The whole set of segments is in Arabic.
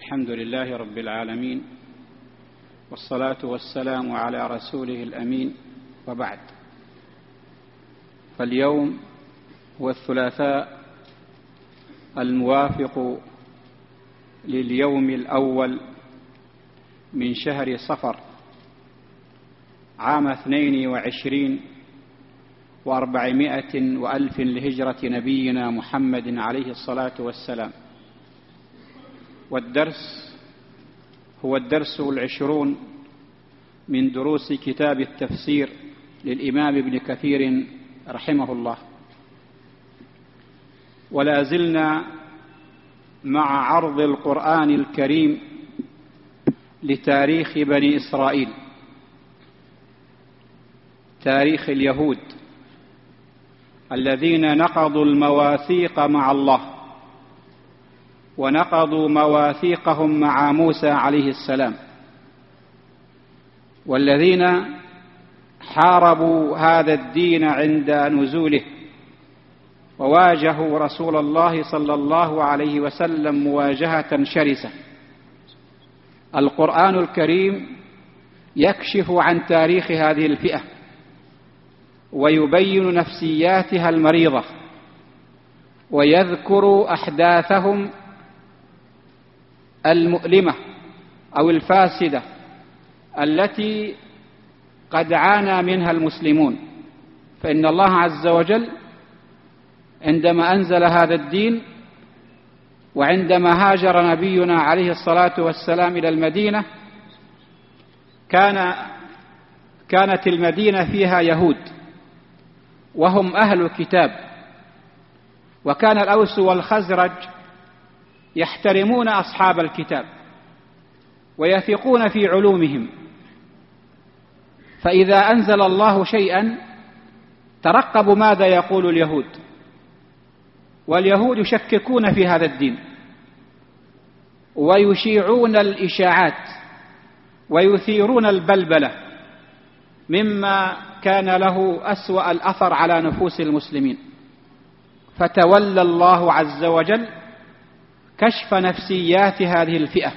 الحمد لله رب العالمين، والصلاة والسلام على رسوله الأمين، وبعد. فاليوم هو الثلاثاء الموافق لليوم الأول من شهر صفر عام 22 و400 وألف لهجرة نبينا محمد عليه الصلاة والسلام. والدرس هو الدرس 20 من دروس كتاب التفسير للإمام ابن كثير رحمه الله. ولا زلنا مع عرض القرآن الكريم لتاريخ بني إسرائيل، تاريخ اليهود الذين نقضوا المواثيق مع الله ونقضوا مواثيقهم مع موسى عليه السلام، والذين حاربوا هذا الدين عند نزوله وواجهوا رسول الله صلى الله عليه وسلم مواجهة شرسة. القرآن الكريم يكشف عن تاريخ هذه الفئة ويبين نفسياتها المريضة ويذكر أحداثهم المؤلمة أو الفاسدة التي قد عانى منها المسلمون. فإن الله عز وجل عندما أنزل هذا الدين وعندما هاجر نبينا عليه الصلاة والسلام إلى المدينة كانت المدينة فيها يهود وهم أهل كتاب، وكان الأوس والخزرج يحترمون أصحاب الكتاب ويثقون في علومهم، فإذا أنزل الله شيئا ترقبوا ماذا يقول اليهود، واليهود يشككون في هذا الدين ويشيعون الإشاعات ويثيرون البلبلة مما كان له أسوأ الأثر على نفوس المسلمين. فتولى الله عز وجل كشف نفسيات هذه الفئة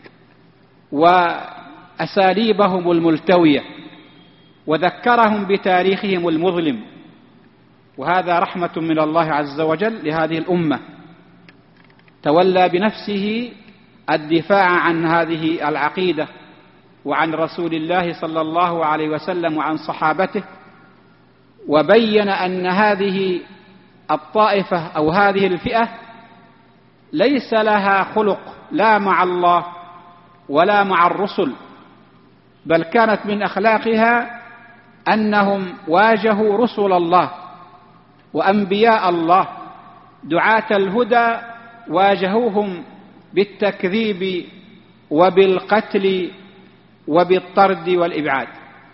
وأساليبهم الملتوية وذكرهم بتاريخهم المظلم، وهذا رحمة من الله عز وجل لهذه الأمة. تولى بنفسه الدفاع عن هذه العقيدة وعن رسول الله صلى الله عليه وسلم وعن صحابته، وبين أن هذه الطائفة أو هذه الفئة ليس لها خلق لا مع الله ولا مع الرسل، بل كانت من أخلاقها أنهم واجهوا رسل الله وأنبياء الله. دعاة الهدى واجهوهم بالتكذيب وبالقتل وبالطرد والإبعاد.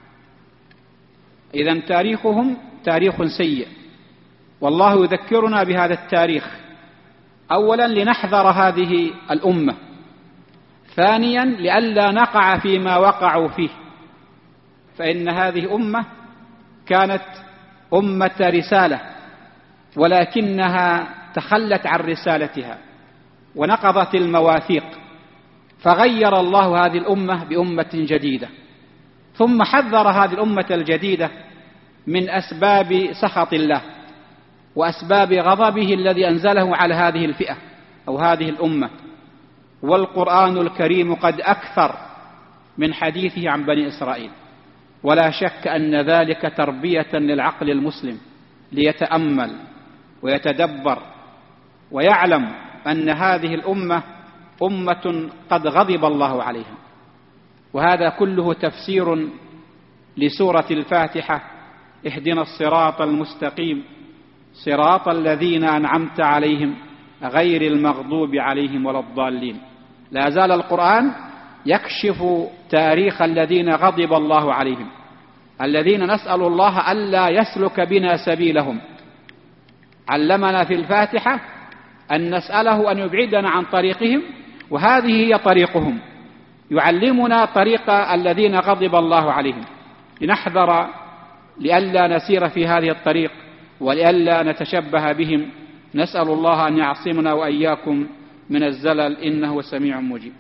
إذن تاريخهم تاريخ سيء، والله يذكرنا بهذا التاريخ أولا لنحذر هذه الأمة، ثانيا لئلا نقع فيما وقعوا فيه، فإن هذه أمة كانت أمة رسالة ولكنها تخلت عن رسالتها ونقضت المواثيق، فغير الله هذه الأمة بأمة جديدة، ثم حذر هذه الأمة الجديدة من أسباب سخط الله وأسباب غضبه الذي أنزله على هذه الفئة أو هذه الأمة. والقرآن الكريم قد أكثر من حديثه عن بني إسرائيل، ولا شك أن ذلك تربية للعقل المسلم ليتأمل ويتدبر ويعلم أن هذه الأمة أمة قد غضب الله عليها. وهذا كله تفسير لسورة الفاتحة: اهدنا الصراط المستقيم صراط الذين أنعمت عليهم غير المغضوب عليهم ولا الضالين. لا زال القرآن يكشف تاريخ الذين غضب الله عليهم، الذين نسأل الله ألا يسلك بنا سبيلهم. علمنا في الفاتحة أن نسأله أن يبعدنا عن طريقهم، وهذه هي طريقهم، يعلمنا طريق الذين غضب الله عليهم لنحذر لئلا نسير في هذه الطريق ولئلا نتشبه بهم. نسأل الله أن يعصمنا وإياكم من الزلل إنه سميع مجيب.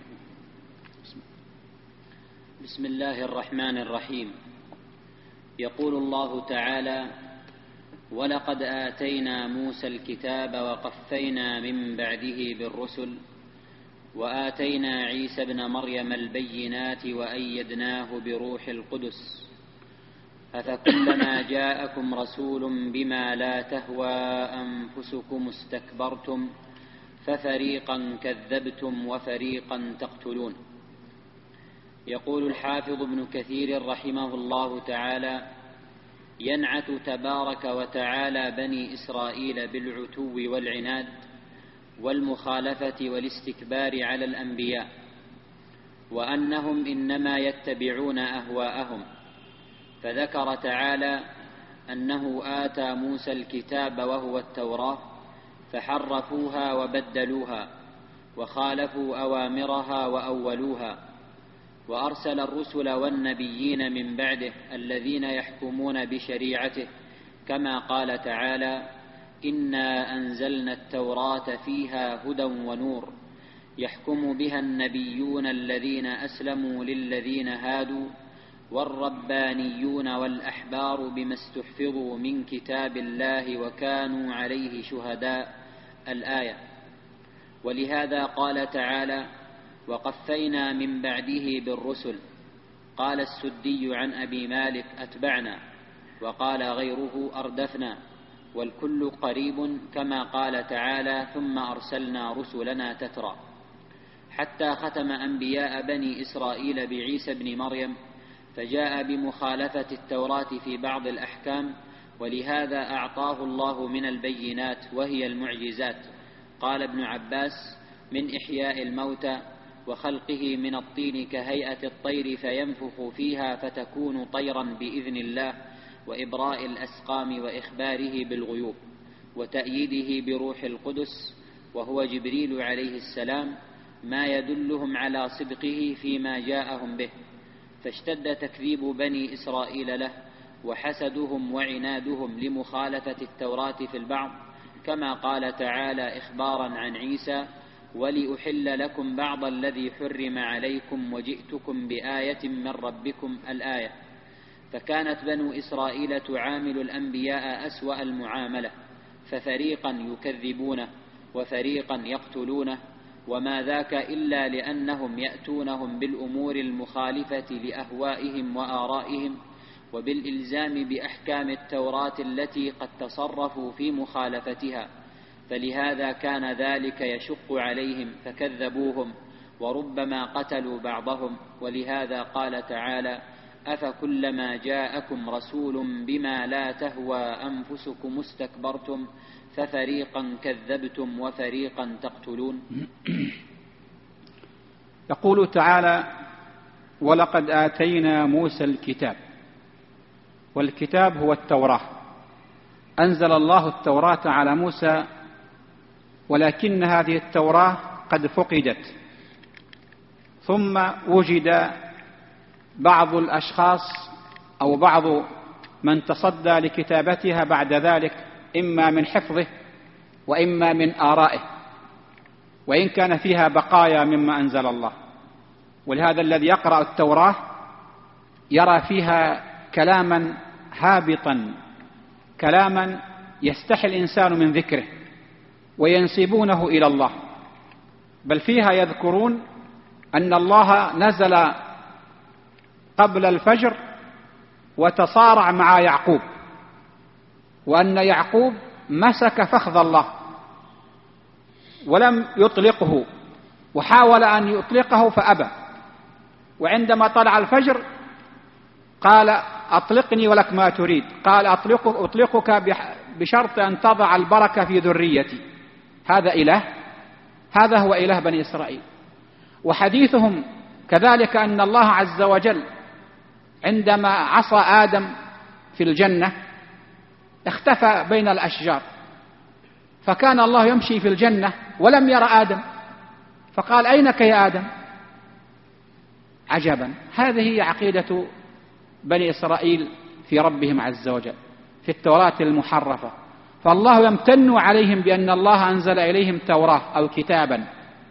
بسم الله الرحمن الرحيم. يقول الله تعالى: ولقد آتينا موسى الكتاب وقفينا من بعده بالرسل وآتينا عيسى ابن مريم البينات وأيدناه بروح القدس أفكلما جاءكم رسول بما لا تهوى أنفسكم استكبرتم ففريقا كذبتم وفريقا تقتلون. يقول الحافظ ابن كثير رحمه الله تعالى: ينعت تبارك وتعالى بني إسرائيل بالعتو والعناد والمخالفة والاستكبار على الأنبياء، وأنهم إنما يتبعون أهواءهم، فذكر تعالى أنه آتى موسى الكتاب وهو التوراة فحرفوها وبدلوها وخالفوا أوامرها وأولوها، وأرسل الرسل والنبيين من بعده الذين يحكمون بشريعته، كما قال تعالى: إنا أنزلنا التوراة فيها هدى ونور يحكم بها النبيون الذين أسلموا للذين هادوا والربانيون والأحبار بما استحفظوا من كتاب الله وكانوا عليه شهداء. الآية. ولهذا قال تعالى: وقفينا من بعده بالرسل. قال السدي عن أبي مالك: أتبعنا، وقال غيره: أردفنا، والكل قريب، كما قال تعالى: ثم أرسلنا رسلنا تترى، حتى ختم أنبياء بني إسرائيل بعيسى بن مريم، فجاء بمخالفة التوراة في بعض الأحكام، ولهذا أعطاه الله من البينات وهي المعجزات. قال ابن عباس: من إحياء الموتى وخلقه من الطين كهيئة الطير فينفخ فيها فتكون طيرا بإذن الله، وإبراء الأسقام وإخباره بالغيوب، وتأييده بروح القدس وهو جبريل عليه السلام، ما يدلهم على صدقه فيما جاءهم به، فاشتد تكذيب بني إسرائيل له وحسدهم وعنادهم لمخالفة التوراة في البعض، كما قال تعالى إخبارا عن عيسى: ولأحل لكم بعض الذي حرم عليكم وجئتكم بآية من ربكم. الآية. فكانت بنو إسرائيل تعامل الأنبياء أسوأ المعاملة، ففريقا يكذبونه وفريقا يقتلونه، وما ذاك إلا لأنهم يأتونهم بالأمور المخالفة لأهوائهم وآرائهم، وبالإلزام بأحكام التوراة التي قد تصرفوا في مخالفتها، فلهذا كان ذلك يشق عليهم فكذبوهم، وربما قتلوا بعضهم. ولهذا قال تعالى: أفكلما جاءكم رسول بما لا تهوى أنفسكم استكبرتم ففريقا كذبتم وفريقا تقتلون. يقول تعالى: ولقد آتينا موسى الكتاب. والكتاب هو التوراة. أنزل الله التوراة على موسى، ولكن هذه التوراة قد فقدت، ثم وجد بعض الأشخاص أو بعض من تصدى لكتابتها بعد ذلك، إما من حفظه وإما من آرائه، وإن كان فيها بقايا مما أنزل الله. ولهذا الذي يقرأ التوراة يرى فيها كلاما هابطا، كلاما يستحي الإنسان من ذكره وينسبونه إلى الله، بل فيها يذكرون أن الله نزل قبل الفجر وتصارع مع يعقوب، وأن يعقوب مسك فخذ الله ولم يطلقه، وحاول أن يطلقه فأبى، وعندما طلع الفجر قال: أطلقني ولك ما تريد. قال: أطلقك بشرط أن تضع البركة في ذريتي. هذا إله؟ هذا هو إله بني إسرائيل. وحديثهم كذلك أن الله عز وجل عندما عصى آدم في الجنة اختفى بين الأشجار، فكان الله يمشي في الجنة ولم ير آدم، فقال: أينك يا آدم؟ عجبا. هذه هي عقيدة بني إسرائيل في ربهم عز وجل في التوراة المحرفة. فالله يمتن عليهم بأن الله أنزل إليهم توراة أو كتابا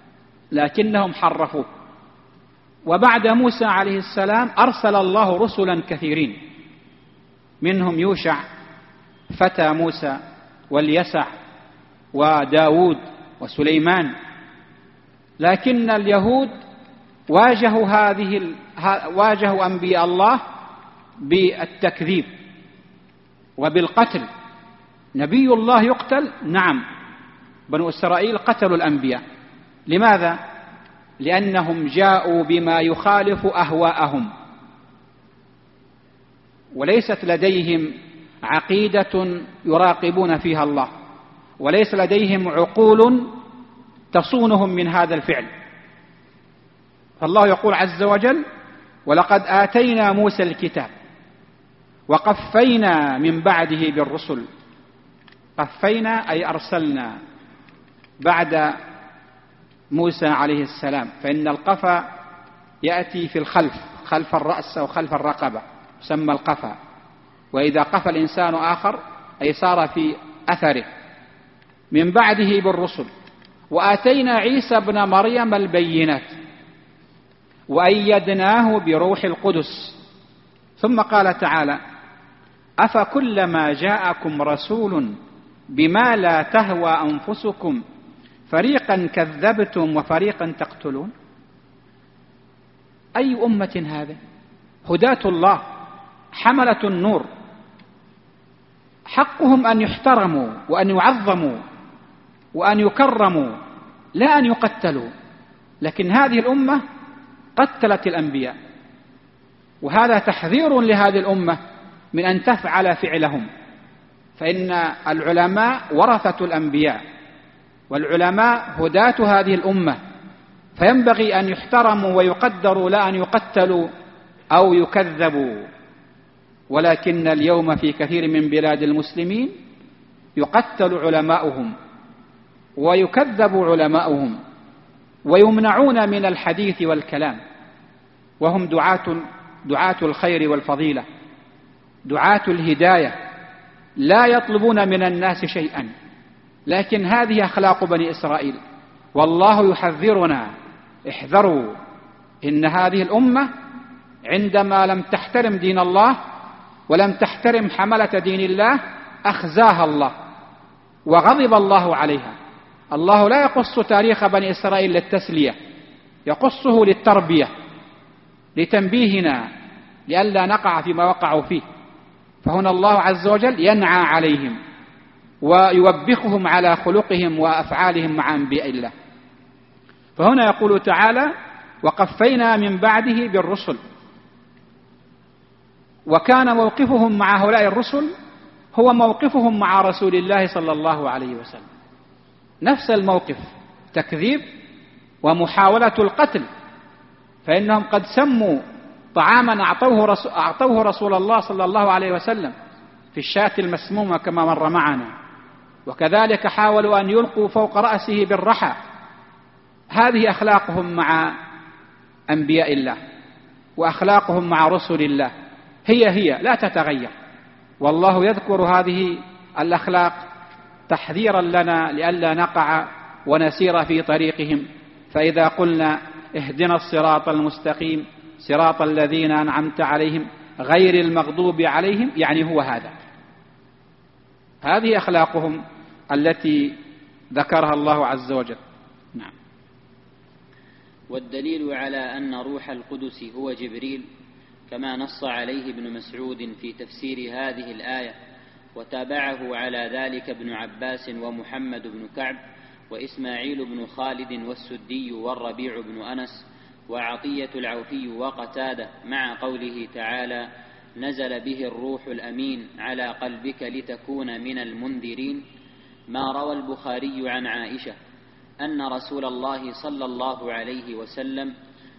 لكنهم حرفوه. وبعد موسى عليه السلام أرسل الله رسلا كثيرين، منهم يوشع فتى موسى واليسع وداود وسليمان، لكن اليهود واجهوا أنبياء الله بالتكذيب وبالقتل. نبي الله يقتل؟ نعم، بنو إسرائيل قتلوا الأنبياء. لماذا؟ لأنهم جاءوا بما يخالف أهواءهم، وليست لديهم عقيدة يراقبون فيها الله، وليس لديهم عقول تصونهم من هذا الفعل. فالله يقول عز وجل: ولقد آتينا موسى الكتاب وقفينا من بعده بالرسل. قفينا أي أرسلنا بعد موسى عليه السلام، فإن القفا يأتي في الخلف، خلف الرأس أو خلف الرقبة، يسمى القفا. وإذا قفى الإنسان آخر أي صار في أثره. من بعده بالرسل. وآتينا عيسى ابن مريم البينات وأيدناه بروح القدس. ثم قال تعالى: أفكلما جاءكم رسول بما لا تهوى أنفسكم فريقا كذبتم وفريقا تقتلون. أي أمة هذا؟ هداة الله، حملة النور، حقهم أن يحترموا وأن يعظموا وأن يكرموا، لا أن يقتلوا. لكن هذه الأمة قتلت الأنبياء، وهذا تحذير لهذه الأمة من أن تفعل فعلهم. فإن العلماء ورثة الأنبياء، والعلماء هداة هذه الأمة، فينبغي أن يحترموا ويقدروا، لا أن يقتلوا أو يكذبوا. ولكن اليوم في كثير من بلاد المسلمين يقتل علماؤهم ويكذب علماؤهم ويمنعون من الحديث والكلام، وهم دعاة الخير والفضيلة، دعاة الهداية، لا يطلبون من الناس شيئا. لكن هذه أخلاق بني إسرائيل، والله يحذرنا: احذروا، إن هذه الأمة عندما لم تحترم دين الله ولم تحترم حملة دين الله أخزاها الله وغضب الله عليها. الله لا يقص تاريخ بني إسرائيل للتسلية، يقصه للتربية، لتنبيهنا لئلا نقع فيما وقعوا فيه. فهنا الله عز وجل ينعى عليهم ويوبخهم على خلقهم وأفعالهم مع أنبياء الله. فهنا يقول تعالى: وقفينا من بعده بالرسل. وكان موقفهم مع هؤلاء الرسل هو موقفهم مع رسول الله صلى الله عليه وسلم، نفس الموقف، تكذيب ومحاولة القتل. فإنهم قد سموا طعاما أعطوه رسول الله صلى الله عليه وسلم في الشاة المسمومة كما مر معنا، وكذلك حاولوا أن يلقوا فوق رأسه بالرحى. هذه أخلاقهم مع أنبياء الله وأخلاقهم مع رسل الله، هي لا تتغير. والله يذكر هذه الأخلاق تحذيرا لنا لئلا نقع ونسير في طريقهم. فإذا قلنا: اهدنا الصراط المستقيم صراط الذين أنعمت عليهم غير المغضوب عليهم، يعني هو هذا. هذه أخلاقهم التي ذكرها الله عز وجل. نعم. والدليل على أن روح القدس هو جبريل كما نص عليه ابن مسعود في تفسير هذه الآية، وتابعه على ذلك ابن عباس ومحمد بن كعب وإسماعيل بن خالد والسدي والربيع بن أنس وعطية العوفي وقتادة، مع قوله تعالى: نزل به الروح الأمين على قلبك لتكون من المنذرين. ما روى البخاري عن عائشة أن رسول الله صلى الله عليه وسلم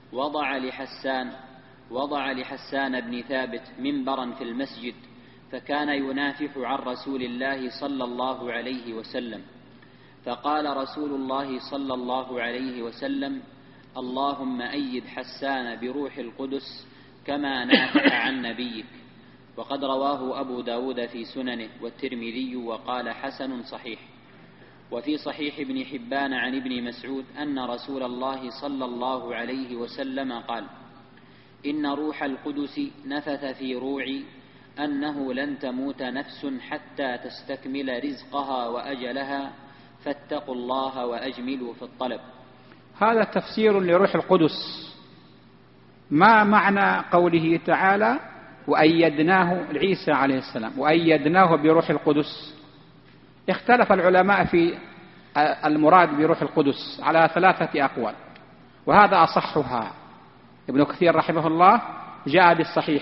وضع لحسان بن ثابت منبرا في المسجد، فكان ينافح عن رسول الله صلى الله عليه وسلم، فقال رسول الله صلى الله عليه وسلم: اللهم أيد حسان بروح القدس كما نافح عن نبيك. وقد رواه أبو داود في سننه والترمذي وقال: حسن صحيح. وفي صحيح ابن حبان عن ابن مسعود أن رسول الله صلى الله عليه وسلم قال: إن روح القدس نفث في روعي أنه لن تموت نفس حتى تستكمل رزقها وأجلها فاتقوا الله وأجملوا في الطلب. هذا تفسير لروح القدس. ما معنى قوله تعالى: وأيدناه لعيسى عليه السلام، وأيدناه بروح القدس؟ اختلف العلماء في المراد بروح القدس على 3 أقوال، وهذا أصحها. ابن كثير رحمه الله جاء بالصحيح.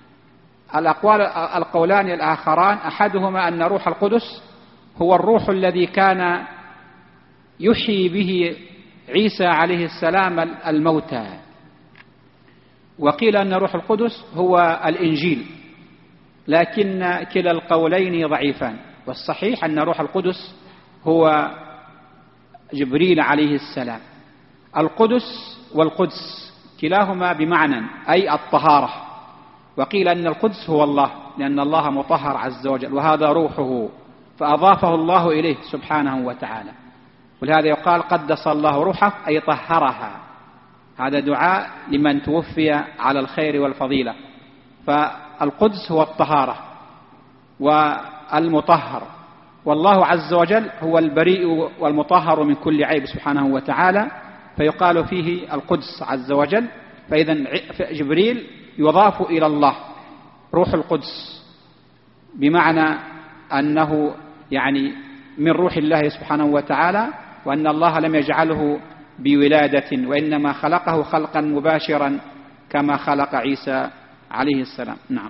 القولان الآخران أحدهما أن روح القدس هو الروح الذي كان يحيي به عيسى عليه السلام الموتى، وقيل أن روح القدس هو الإنجيل، لكن كلا القولين ضعيفان، والصحيح أن روح القدس هو جبريل عليه السلام. القدس والقدس كلاهما بمعنى أي الطهارة، وقيل أن القدس هو الله لأن الله مطهر عز وجل، وهذا روحه فأضافه الله إليه سبحانه وتعالى، ولهذا يقال قدس الله روحه أي طهرها. هذا دعاء لمن توفي على الخير والفضيلة. فالقدس هو الطهارة والمطهر، والله عز وجل هو البريء والمطهر من كل عيب سبحانه وتعالى، فيقال فيه القدس عز وجل. فإذا جبريل يضاف إلى الله روح القدس بمعنى أنه يعني من روح الله سبحانه وتعالى، وأن الله لم يجعله بولادة وإنما خلقه خلقا مباشرا كما خلق عيسى عليه السلام. نعم.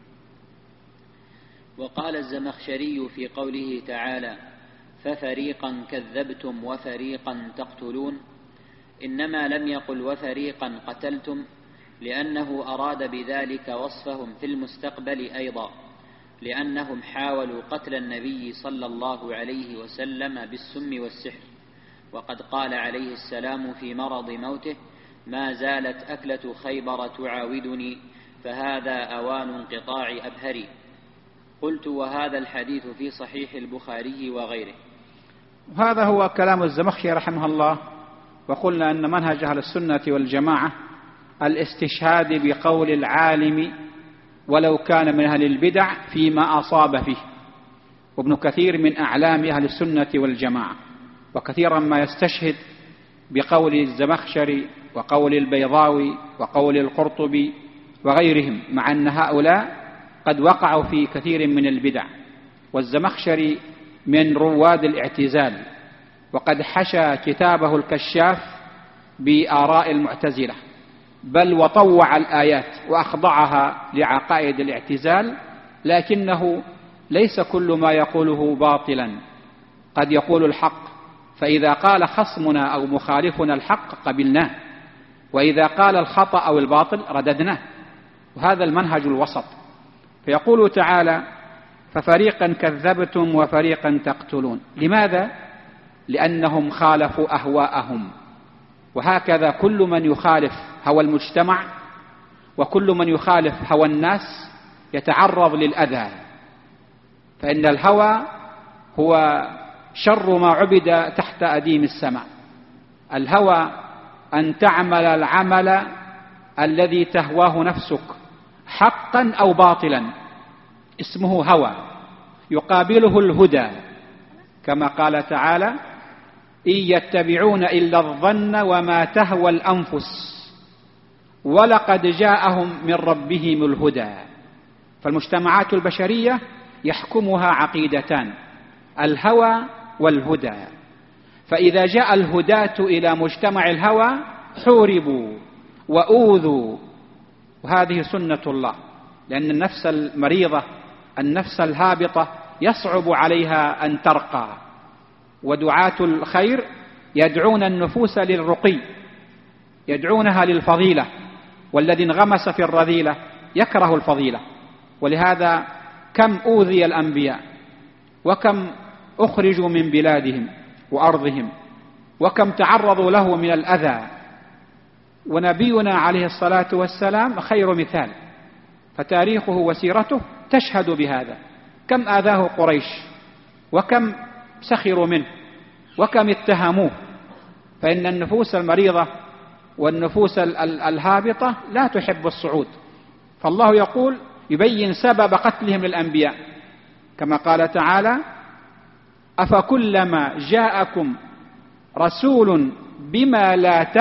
وقال الزمخشري في قوله تعالى: ففريقا كذبتم وفريقا تقتلون، إنما لم يقل وفريقا قتلتم، لأنه أراد بذلك وصفهم في المستقبل أيضا، لأنهم حاولوا قتل النبي صلى الله عليه وسلم بالسم والسحر، وقد قال عليه السلام في مرض موته: ما زالت أكلة خيبر تعاودني، فهذا أوان انقطاع أبهري. قلت: وهذا الحديث في صحيح البخاري وغيره. هذا هو كلام الزمخشري رحمه الله. وقلنا أن منهج أهل السنة والجماعة الاستشهاد بقول العالم ولو كان من أهل البدع فيما أصاب فيه، وابن كثير من أعلام أهل السنة والجماعة، وكثيرا ما يستشهد بقول الزمخشري وقول البيضاوي وقول القرطبي وغيرهم، مع أن هؤلاء قد وقعوا في كثير من البدع. والزمخشري من رواد الاعتزال، وقد حشى كتابه الكشاف بآراء المعتزلة، بل وطوع الآيات وأخضعها لعقائد الاعتزال، لكنه ليس كل ما يقوله باطلا، قد يقول الحق، فإذا قال خصمنا أو مخالفنا الحق قبلناه، وإذا قال الخطأ أو الباطل رددناه، وهذا المنهج الوسط. فيقول تعالى: ففريقا كذبتم وفريقا تقتلون. لماذا؟ لأنهم خالفوا أهواءهم، وهكذا كل من يخالف هوى المجتمع وكل من يخالف هوى الناس يتعرض للأذى، فإن الهوى هو شر ما عبد تحت أديم السماء. الهوى أن تعمل العمل الذي تهواه نفسك حقا أو باطلا، اسمه هوى، يقابله الهدى، كما قال تعالى: إن يتبعون إلا الظن وما تهوى الأنفس ولقد جاءهم من ربهم الهدى. فالمجتمعات البشرية يحكمها عقيدتان: الهوى والهدى. فإذا جاء الهداة إلى مجتمع الهوى حوربوا وأوذوا، وهذه سنة الله، لأن النفس المريضة النفس الهابطة يصعب عليها أن ترقى، ودعاة الخير يدعون النفوس للرقي، يدعونها للفضيلة، والذي انغمس في الرذيلة يكره الفضيلة. ولهذا كم أوذي الأنبياء، وكم أخرجوا من بلادهم وأرضهم، وكم تعرضوا له من الأذى، ونبينا عليه الصلاة والسلام خير مثال، فتاريخه وسيرته تشهد بهذا. كم آذاه قريش، وكم سخروا منه، وكم اتهموه، فإن النفوس المريضة والنفوس الهابطة لا تحب الصعود، فالله يقول يبين سبب قتلهم للأنبياء كما قال تعالى: أفكلما جاءكم رسول بما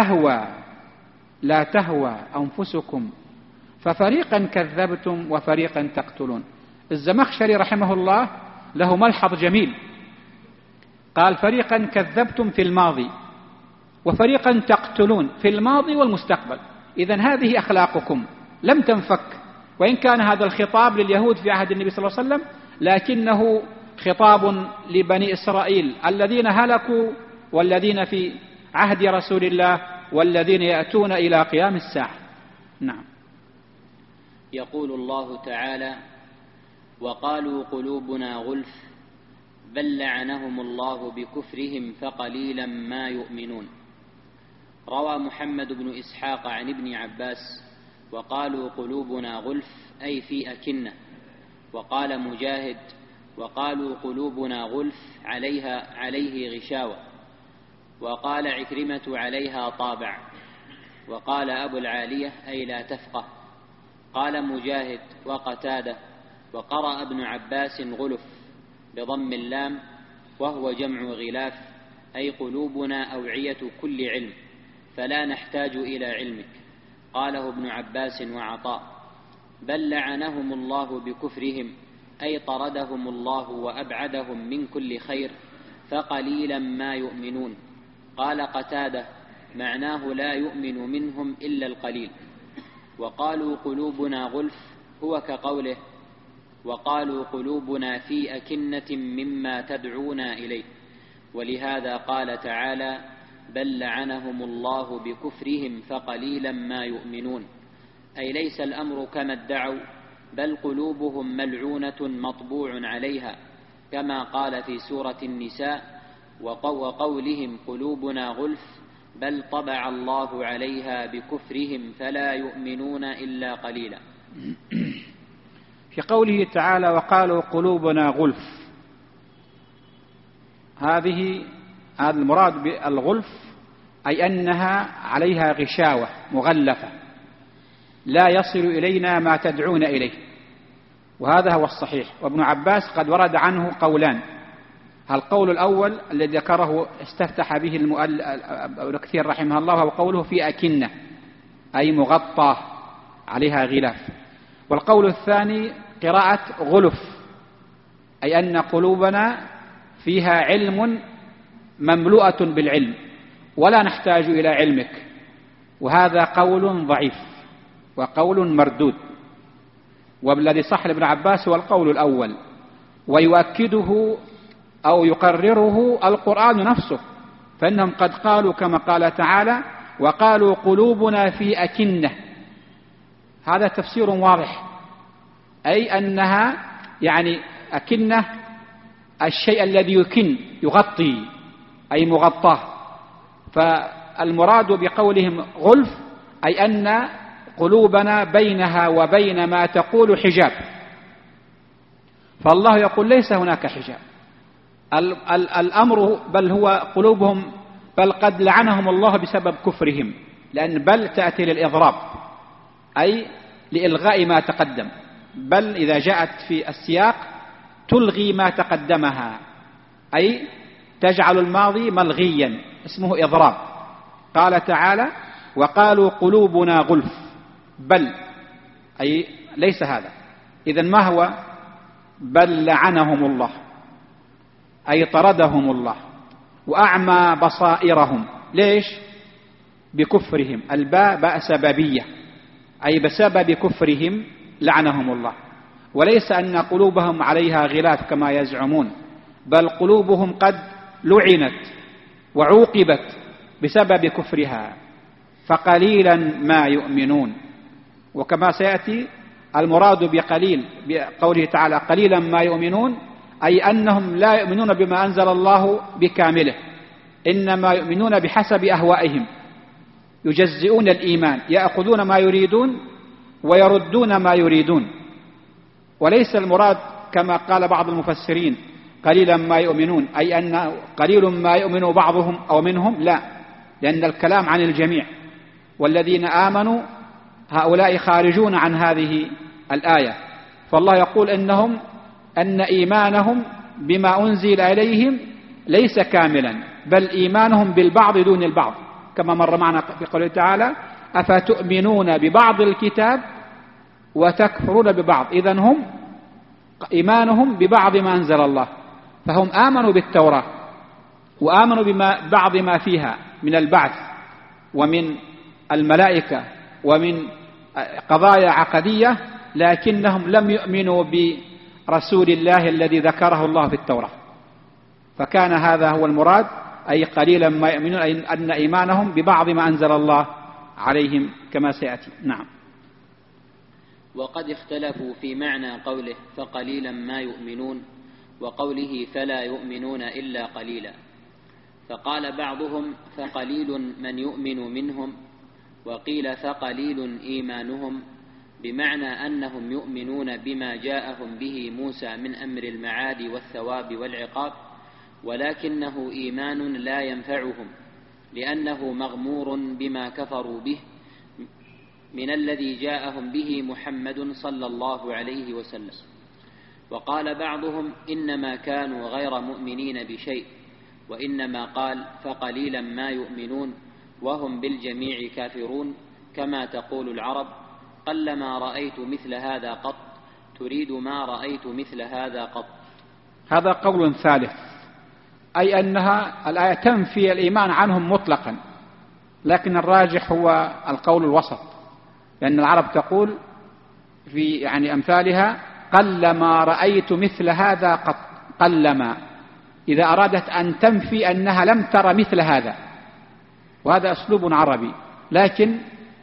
لا تهوى أنفسكم ففريقا كذبتم وفريقا تقتلون. الزمخشري رحمه الله له ملحظ جميل، قال: فريقا كذبتم في الماضي وفريقا تقتلون في الماضي والمستقبل. إذن هذه أخلاقكم لم تنفك، وإن كان هذا الخطاب لليهود في عهد النبي صلى الله عليه وسلم لكنه خطاب لبني إسرائيل الذين هلكوا والذين في عهد رسول الله والذين يأتون إلى قيام الساعة. نعم. يقول الله تعالى: وقالوا قلوبنا غلف بل لعنهم الله بكفرهم فقليلا ما يؤمنون. روى محمد بن إسحاق عن ابن عباس: وقالوا قلوبنا غلف أي في أكنة. وقال مجاهد: وقالوا قلوبنا غلف عليه غشاوة. وقال عكرمة: عليها طابع. وقال أبو العالية: أي لا تفقه. قال مجاهد وقتادة: وقرأ ابن عباس غلف بضم اللام وهو جمع غلاف، أي قلوبنا أوعية كل علم فلا نحتاج إلى علمك. قاله ابن عباس وعطاء. بل لعنهم الله بكفرهم أي طردهم الله وأبعدهم من كل خير فقليلا ما يؤمنون. قال قتادة: معناه لا يؤمن منهم إلا القليل. وقالوا قلوبنا غلف هو كقوله: وقالوا قلوبنا في أكنة مما تدعونا إليه. ولهذا قال تعالى: بل لعنهم الله بكفرهم فقليلا ما يؤمنون، أي ليس الأمر كما ادعوا، بل قلوبهم ملعونة مطبوع عليها، كما قال في سورة النساء: وقولهم قلوبنا غلف بل طبع الله عليها بكفرهم فلا يؤمنون إلا قليلا. في قوله تعالى: وقالوا قلوبنا غلف، هذا المراد بالغلف أي أنها عليها غشاوة مغلفة لا يصل إلينا ما تدعون إليه، وهذا هو الصحيح. وابن عباس قد ورد عنه قولان: القول الأول الذي ذكره استفتح به ابن كثير رحمه الله هو قوله في أكنة أي مغطى عليها غلاف، والقول الثاني قراءة غلف أي أن قلوبنا فيها علم مملوءة بالعلم ولا نحتاج إلى علمك، وهذا قول ضعيف وقول مردود، والذي صح لابن عباس هو القول الأول، ويؤكده أو يقرره القرآن نفسه، فإنهم قد قالوا كما قال تعالى: وقالوا قلوبنا في أكنة. هذا تفسير واضح، أي أنها يعني أكنة الشيء الذي يكن يغطي أي مغطاه، فالمراد بقولهم غلف أي أن قلوبنا بينها وبين ما تقول حجاب، فالله يقول ليس هناك حجاب. الأمر بل هو قلوبهم بل قد لعنهم الله بسبب كفرهم، لأن بل تأتي للإضراب أي لإلغاء ما تقدم، بل إذا جاءت في السياق تلغي ما تقدمها أي تجعل الماضي ملغيا، اسمه إضراب. قال تعالى: وقالوا قلوبنا غلف بل أي ليس هذا. إذن ما هو؟ بل لعنهم الله أي طردهم الله وأعمى بصائرهم. ليش؟ بكفرهم، الباء باء سببية أي بسبب كفرهم لعنهم الله، وليس أن قلوبهم عليها غلاف كما يزعمون، بل قلوبهم قد لعنت وعوقبت بسبب كفرها فقليلا ما يؤمنون. وكما سيأتي المراد بقليل بقوله تعالى قليلا ما يؤمنون أي أنهم لا يؤمنون بما أنزل الله بكامله، إنما يؤمنون بحسب أهوائهم، يجزئون الإيمان، يأخذون ما يريدون ويردون ما يريدون. وليس المراد كما قال بعض المفسرين قليلا ما يؤمنون أي أن قليل ما يؤمن بعضهم أو منهم، لا، لأن الكلام عن الجميع، والذين آمنوا هؤلاء خارجون عن هذه الآية. فالله يقول أن إيمانهم بما أنزل إليهم ليس كاملا، بل إيمانهم بالبعض دون البعض، كما مر معنا في قوله تعالى: أفتؤمنون ببعض الكتاب وتكفرون ببعض. إذن هم إيمانهم ببعض ما أنزل الله، فهم آمنوا بالتوراة وآمنوا ببعض ما فيها من البعث ومن الملائكة ومن قضايا عقدية، لكنهم لم يؤمنوا برسول الله الذي ذكره الله في التوراة. فكان هذا هو المراد، أي قليلا ما يؤمنون، أي أن إيمانهم ببعض ما أنزل الله عليهم كما سيأتي. نعم. وقد اختلفوا في معنى قوله فقليلا ما يؤمنون وقوله فلا يؤمنون إلا قليلا، فقال بعضهم فقليل من يؤمن منهم، وقيل فقليل إيمانهم، بمعنى أنهم يؤمنون بما جاءهم به موسى من أمر المعاد والثواب والعقاب، ولكنه إيمان لا ينفعهم لأنه مغمور بما كفروا به من الذي جاءهم به محمد صلى الله عليه وسلم. وقال بعضهم إنما كانوا غير مؤمنين بشيء، وإنما قال فقليلا ما يؤمنون وهم بالجميع كافرون، كما تقول العرب قلما رأيت مثل هذا قط، تريد ما رأيت مثل هذا قط. هذا قول ثالث، أي أنها الآية تنفي الإيمان عنهم مطلقا، لكن الراجح هو القول الوسط، لأن العرب تقول في أمثالها قلما رأيت مثل هذا قط، قلما، إذا أرادت أن تنفي أنها لم تر مثل هذا، وهذا أسلوب عربي، لكن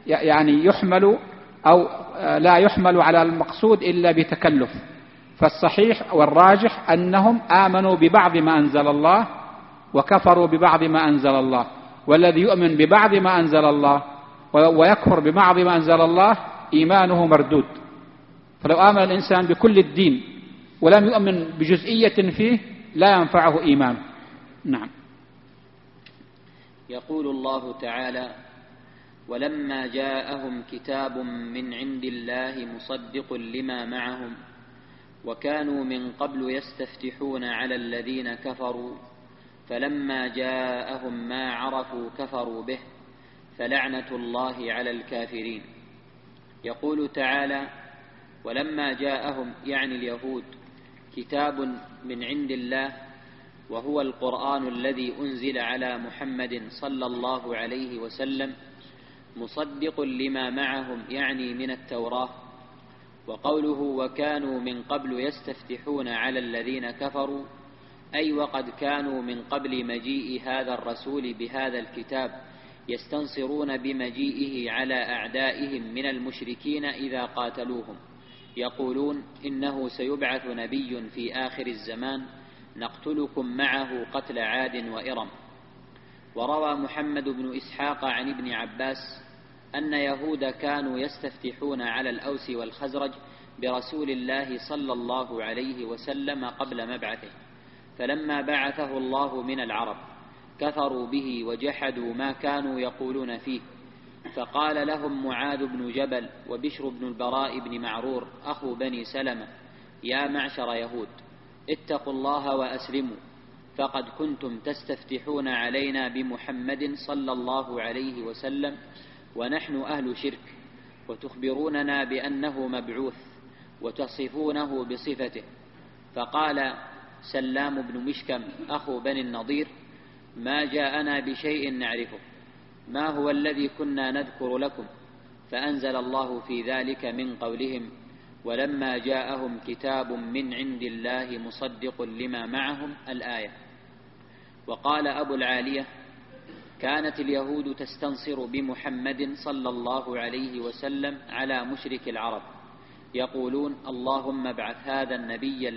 يحمل أو لا يحمل على المقصود إلا بتكلف. فالصحيح والراجح أنهم آمنوا ببعض ما أنزل الله وكفروا ببعض ما أنزل الله، والذي يؤمن ببعض ما أنزل الله ويكفر ببعض ما أنزل الله إيمانه مردود. فلو آمن الإنسان بكل الدين ولم يؤمن بجزئية فيه لا ينفعه إيمانه. نعم. يقول الله تعالى: ولما جاءهم كتاب من عند الله مصدق لما معهم وكانوا من قبل يستفتحون على الذين كفروا فلما جاءهم ما عرفوا كفروا به فلعنة الله على الكافرين. يقول تعالى: ولما جاءهم يعني اليهود كتاب من عند الله، وهو القرآن الذي أنزل على محمد صلى الله عليه وسلم مصدق لما معهم يعني من التوراة. وقوله وكانوا من قبل يستفتحون على الذين كفروا أي وقد كانوا من قبل مجيء هذا الرسول بهذا الكتاب يستنصرون بمجيئه على أعدائهم من المشركين إذا قاتلوهم، يقولون إنه سيبعث نبي في آخر الزمان نقتلكم معه قتل عاد وإرم. وروى محمد بن إسحاق عن ابن عباس أن يهود كانوا يستفتحون على الأوس والخزرج برسول الله صلى الله عليه وسلم قبل مبعثه، فلما بعثه الله من العرب كفروا به وجحدوا ما كانوا يقولون فيه، فقال لهم معاذ بن جبل وبشر بن البراء بن معرور أخو بني سلمة: يا معشر يهود اتقوا الله وأسلموا، فقد كنتم تستفتحون علينا بمحمد صلى الله عليه وسلم ونحن أهل شرك، وتخبروننا بأنه مبعوث وتصفونه بصفته. فقال سلام بن مشكم أخو بني النضير: ما جاءنا بشيء نعرفه، ما هو الذي كنا نذكر لكم؟ فأنزل الله في ذلك من قولهم ولما جاءهم كتاب من عند الله مصدق لما معهم الآية. وقال أبو العالية: كانت اليهود تستنصر بمحمد صلى الله عليه وسلم على مشرك العرب، يقولون اللهم ابعث هذا النبي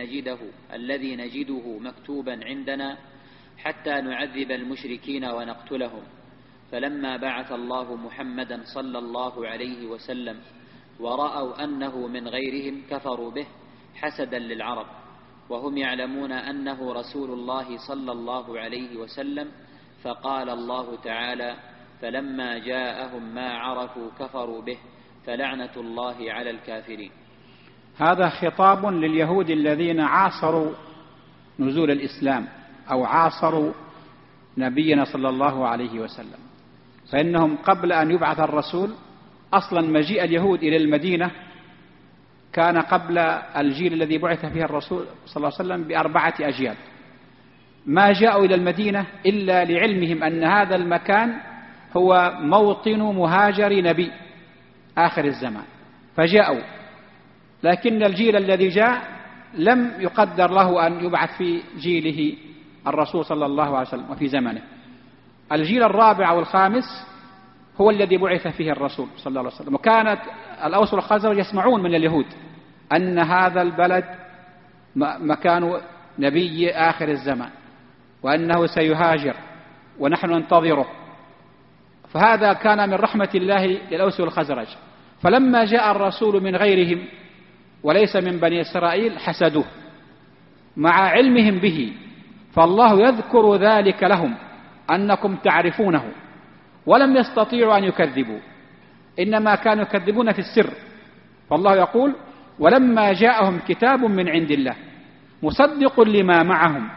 الذي نجده مكتوبا عندنا حتى نعذب المشركين ونقتلهم. فلما بعث الله محمدا صلى الله عليه وسلم ورأوا أنه من غيرهم كفروا به حسدا للعرب، وهم يعلمون أنه رسول الله صلى الله عليه وسلم، فقال الله تعالى: فلما جاءهم ما عرفوا كفروا به فلعنة الله على الكافرين. هذا خطاب لليهود الذين عاصروا نزول الإسلام أو عاصروا نبينا صلى الله عليه وسلم، فإنهم قبل أن يبعث الرسول أصلا مجيء اليهود إلى المدينة كان قبل الجيل الذي بعث فيه الرسول صلى الله عليه وسلم ب4 أجيال. ما جاءوا إلى المدينة إلا لعلمهم أن هذا المكان هو موطن مهاجر نبي آخر الزمان، فجاءوا، لكن الجيل الذي جاء لم يقدر له أن يبعث في جيله الرسول صلى الله عليه وسلم وفي زمنه. الجيل الرابع والخامس هو الذي بعث فيه الرسول صلى الله عليه وسلم. وكانت الأوس والخزرج يسمعون من اليهود أن هذا البلد مكان نبي آخر الزمان وأنه سيهاجر ونحن ننتظره، فهذا كان من رحمة الله للأوس والخزرج. فلما جاء الرسول من غيرهم وليس من بني إسرائيل حسدوه مع علمهم به، فالله يذكر ذلك لهم أنكم تعرفونه، ولم يستطيعوا أن يكذبوا، إنما كانوا يكذبون في السر. فالله يقول: ولما جاءهم كتاب من عند الله مصدق لما معهم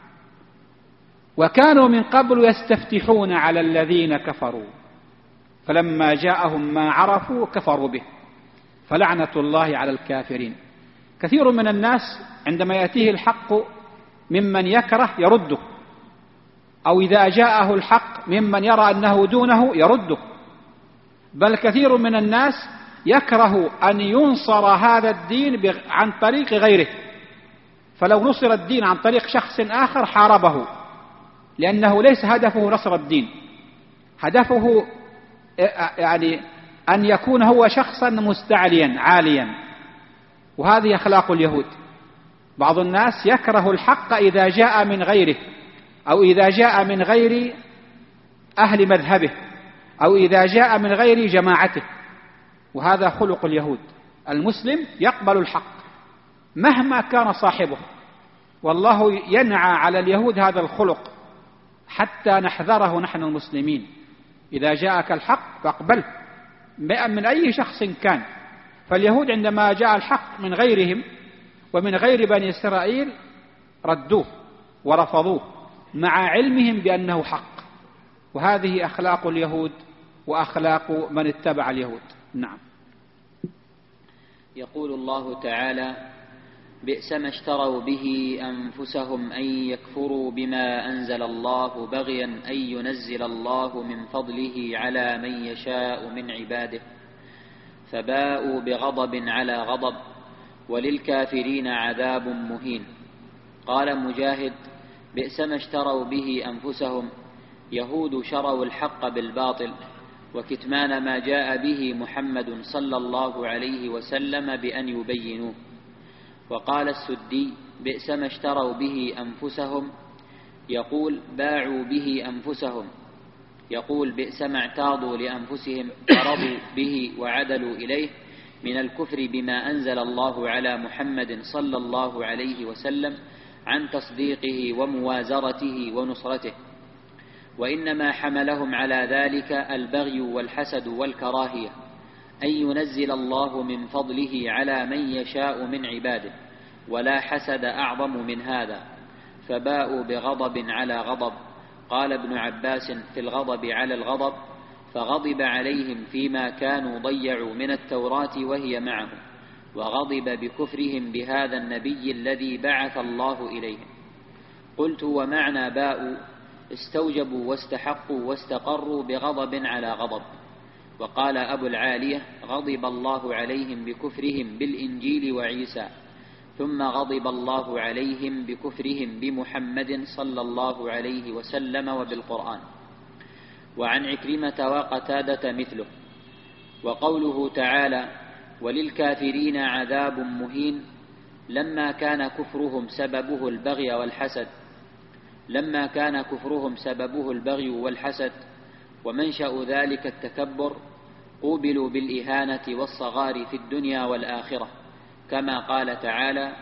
وكانوا من قبل يستفتحون على الذين كفروا فلما جاءهم ما عرفوا كفروا به فلعنة الله على الكافرين. كثير من الناس عندما يأتيه الحق ممن يكره يرده، أو إذا جاءه الحق ممن يرى أنه دونه يرده، بل كثير من الناس يكره أن ينصر هذا الدين عن طريق غيره، فلو نصر الدين عن طريق شخص آخر حاربه، لأنه ليس هدفه نصر الدين، هدفه يعني أن يكون هو شخصا مستعليا عاليا. وهذه أخلاق اليهود. بعض الناس يكره الحق إذا جاء من غيره، أو إذا جاء من غير أهل مذهبه، أو إذا جاء من غير جماعته، وهذا خلق اليهود. المسلم يقبل الحق مهما كان صاحبه، والله ينعى على اليهود هذا الخلق حتى نحذره نحن المسلمين. إذا جاءك الحق فاقبله من أي شخص كان. فاليهود عندما جاء الحق من غيرهم ومن غير بني إسرائيل ردوه ورفضوه مع علمهم بأنه حق. وهذه أخلاق اليهود وأخلاق من اتبع اليهود. نعم. يقول الله تعالى: بئس ما اشتروا به أنفسهم أن يكفروا بما أنزل الله بغيا أن ينزل الله من فضله على من يشاء من عباده فباءوا بغضب على غضب وللكافرين عذاب مهين. قال مجاهد: بئس ما اشتروا به أنفسهم، يهود شروا الحق بالباطل وكتمان ما جاء به محمد صلى الله عليه وسلم بأن يبينوه. وقال السدي: بئس ما اشتروا به أنفسهم، يقول باعوا به أنفسهم، يقول بئس ما اعتاضوا لأنفسهم ورضوا به وعدلوا إليه من الكفر بما أنزل الله على محمد صلى الله عليه وسلم عن تصديقه وموازرته ونصرته. وإنما حملهم على ذلك البغي والحسد والكراهية أن ينزل الله من فضله على من يشاء من عباده، ولا حسد أعظم من هذا، فباءوا بغضب على غضب. قال ابن عباس في الغضب على الغضب: فغضب عليهم فيما كانوا ضيعوا من التوراة وهي معهم، وغضب بكفرهم بهذا النبي الذي بعث الله إليهم. قلت: ومعنى باءوا استوجبوا واستحقوا واستقروا بغضب على غضب. وقال أبو العالية: غضب الله عليهم بكفرهم بالإنجيل وعيسى، ثم غضب الله عليهم بكفرهم بمحمد صلى الله عليه وسلم وبالقرآن. وعن عكرمة وقتادة مثله. وقوله تعالى: وللكافرين عذاب مهين، لما كان كفرهم سببه البغي والحسد، لما كان كفرهم سببه البغي والحسد ومنشأ ذلك التكبر، قوبلوا بالإهانة والصغار في الدنيا والآخرة، كما قال تعالى: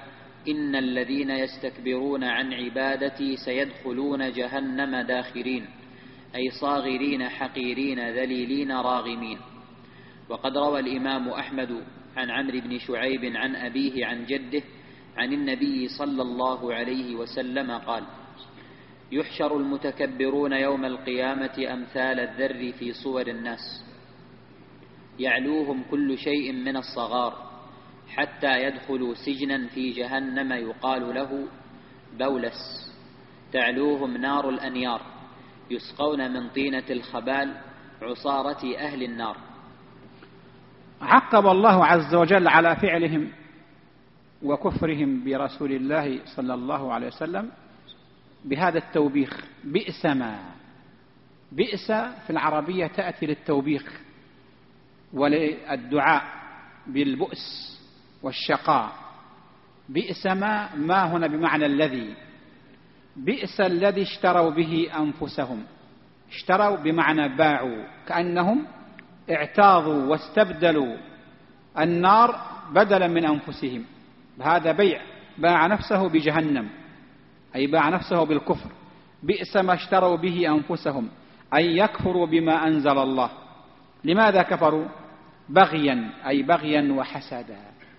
إن الذين يستكبرون عن عبادتي سيدخلون جهنم داخرين، أي صاغرين حقيرين ذليلين راغمين. وقد روى الإمام أحمد عن عمرو بن شعيب عن أبيه عن جده عن النبي صلى الله عليه وسلم قال: يحشر المتكبرون يوم القيامة أمثال الذر في صور الناس، يعلوهم كل شيء من الصغار، حتى يدخلوا سجنا في جهنم يقال له بولس، تعلوهم نار الأنيار، يسقون من طينة الخبال عصارة أهل النار. عقب الله عز وجل على فعلهم وكفرهم برسول الله صلى الله عليه وسلم بهذا التوبيخ: بئس ما. بئس في العربية تأتي للتوبيخ وللدعاء بالبؤس والشقاء. بئس ما هنا بمعنى الذي. بئس الذي اشتروا به أنفسهم. اشتروا بمعنى باعوا، كأنهم اعتاضوا واستبدلوا النار بدلا من أنفسهم. هذا بيع، باع نفسه بجهنم، أي باع نفسه بالكفر. بئس ما اشتروا به أنفسهم، أي يكفروا بما أنزل الله. لماذا كفروا؟ بغيا، أي بغيا وحسدا،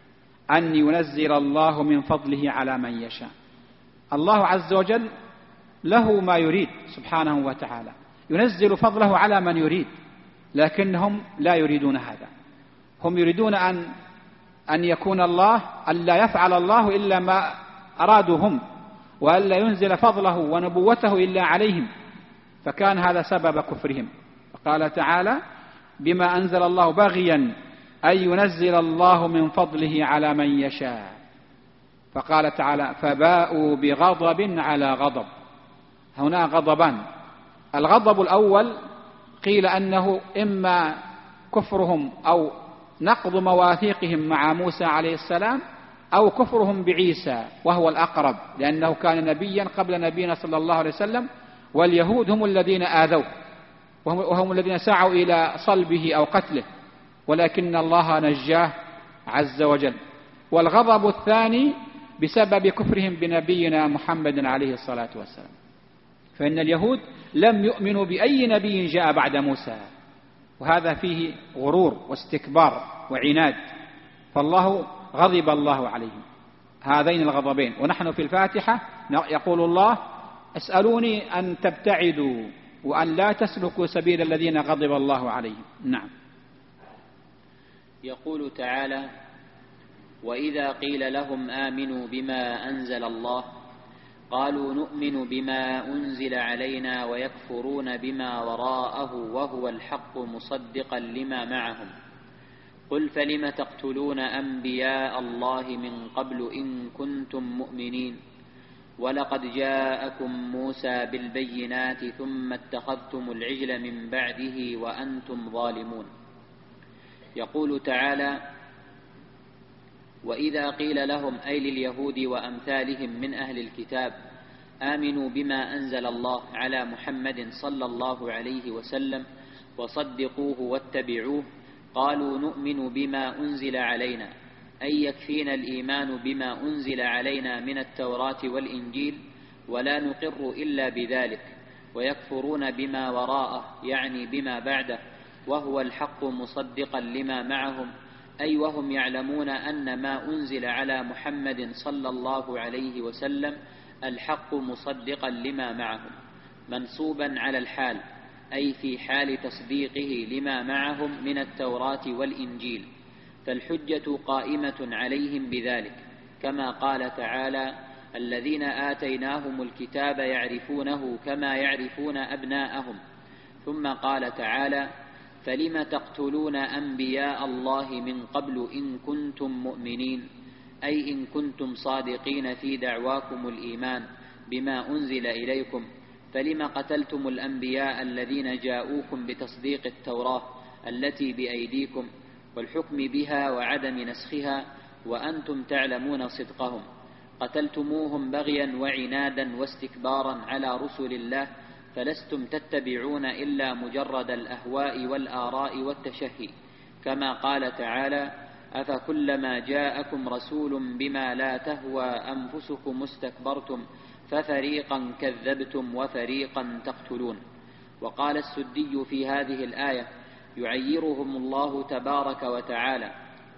أن ينزل الله من فضله على من يشاء. الله عز وجل له ما يريد سبحانه وتعالى، ينزل فضله على من يريد، لكنهم لا يريدون هذا. هم يريدون أن يكون الله، أن لا يفعل الله إلا ما أرادوا هم، وأن لا ينزل فضله ونبوته إلا عليهم، فكان هذا سبب كفرهم. فقال تعالى: بما أنزل الله بغيا أن ينزل الله من فضله على من يشاء. فقال تعالى: فباءوا بغضب على غضب. هنا غضبان. الغضب الأول قيل أنه إما كفرهم أو نقض مواثيقهم مع موسى عليه السلام، أو كفرهم بعيسى، وهو الأقرب، لأنه كان نبيا قبل نبينا صلى الله عليه وسلم، واليهود هم الذين آذوه، وهم الذين سعوا إلى صلبه أو قتله، ولكن الله نجاه عز وجل. والغضب الثاني بسبب كفرهم بنبينا محمد عليه الصلاة والسلام، فإن اليهود لم يؤمنوا بأي نبي جاء بعد موسى، وهذا فيه غرور واستكبار وعناد، فالله غضب الله عليهم هذين الغضبين. ونحن في الفاتحة يقول الله: اسألوني أن تبتعدوا وأن لا تسلكوا سبيل الذين غضب الله عليهم. نعم. يقول تعالى: وإذا قيل لهم آمنوا بما أنزل الله قالوا نؤمن بما أنزل علينا ويكفرون بما وراءه وهو الحق مصدقا لما معهم. قل فلم تقتلون أنبياء الله من قبل إن كنتم مؤمنين ولقد جاءكم موسى بالبينات ثم اتخذتم العجل من بعده وأنتم ظالمون. يقول تعالى: وإذا قيل لهم أي لليهود وأمثالهم من أهل الكتاب آمنوا بما أنزل الله على محمد صلى الله عليه وسلم وصدقوه واتبعوه قالوا نؤمن بما أنزل علينا، أي يكفينا الإيمان بما أنزل علينا من التوراة والإنجيل ولا نقر إلا بذلك، ويكفرون بما وراءه يعني بما بعده وهو الحق مصدقا لما معهم، أي وهم يعلمون أن ما أنزل على محمد صلى الله عليه وسلم الحق مصدقا لما معهم، منصوبا على الحال، أي في حال تصديقه لما معهم من التوراة والإنجيل، فالحجة قائمة عليهم بذلك، كما قال تعالى: الذين آتيناهم الكتاب يعرفونه كما يعرفون أبناءهم. ثم قال تعالى: فلم تقتلون أنبياء الله من قبل إن كنتم مؤمنين، أي إن كنتم صادقين في دعواكم الإيمان بما أنزل إليكم، فلم قتلتم الأنبياء الذين جاءوكم بتصديق التوراة التي بأيديكم والحكم بها وعدم نسخها وأنتم تعلمون صدقهم، قتلتموهم بغيا وعنادا واستكبارا على رسل الله، فلستم تتبعون إلا مجرد الأهواء والآراء والتشهي، كما قال تعالى: أفكلما جاءكم رسول بما لا تهوى أنفسكم استكبرتم ففريقا كذبتم وفريقا تقتلون. وقال السدي في هذه الآية يعيرهم الله تبارك وتعالى: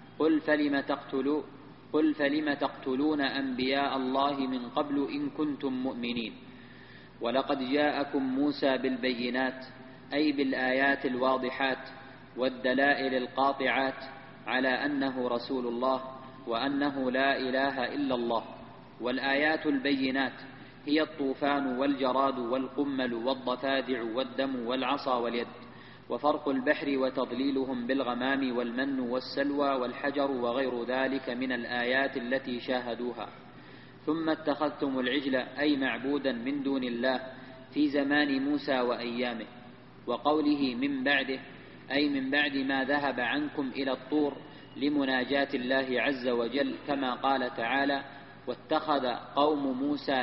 قل فلم تقتلون أنبياء الله من قبل إن كنتم مؤمنين. ولقد جاءكم موسى بالبينات، أي بالآيات الواضحات والدلائل القاطعات على أنه رسول الله وأنه لا إله إلا الله. والآيات البينات هي الطوفان والجراد والقمل والضفادع والدم والعصا واليد، وفرق البحر وتضليلهم بالغمام والمن والسلوى والحجر وغير ذلك من الآيات التي شاهدوها. ثم اتخذتم العجل، أي معبودا من دون الله، في زمان موسى وأيامه. وقوله من بعده، أي من بعد ما ذهب عنكم إلى الطور لمناجاة الله عز وجل، كما قال تعالى: واتخذ قوم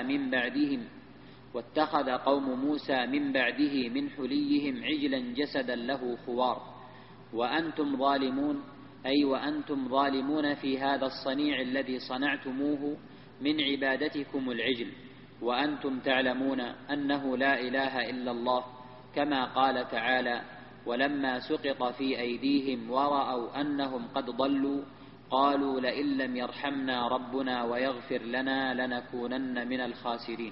موسى من بعده من حليهم عجلا جسدا له خوار. وأنتم ظالمون، أي وأنتم ظالمون في هذا الصنيع الذي صنعتموه من عبادتكم العجل، وأنتم تعلمون أنه لا إله إلا الله، كما قال تعالى: ولما سقط في أيديهم ورأوا أنهم قد ضلوا قالوا لئن لم يرحمنا ربنا ويغفر لنا لنكونن من الخاسرين.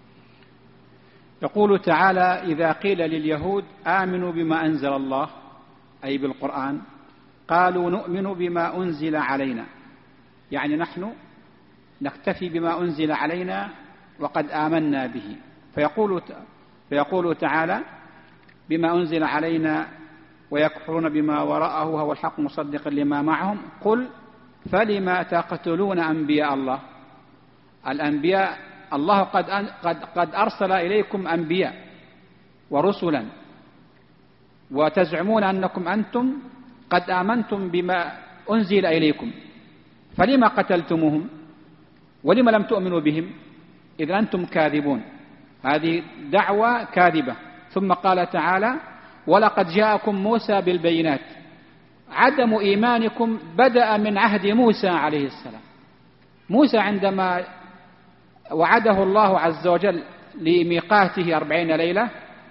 يقول تعالى: إذا قيل لليهود آمنوا بما أنزل الله، أي بالقرآن، قالوا نؤمن بما أنزل علينا، يعني نحن نكتفي بما أنزل علينا وقد آمنا به. فيقول تعالى: بما أنزل علينا ويكفرون بما وراءه وهو الحق مصدقا لما معهم. قل فلما تقتلون أنبياء الله. الأنبياء الله قد أرسل إليكم أنبياء ورسلا، وتزعمون أنكم أنتم قد آمنتم بما أنزل إليكم، فلما قتلتموهم ولما لم تؤمنوا بهم؟ إذا أنتم كاذبون. هذه دعوة كاذبة. ثم قال تعالى: ولقد جاءكم موسى بالبينات. عدم إيمانكم بدأ من عهد موسى عليه السلام. موسى عندما وعده الله عز وجل لميقاته 40 ليلة،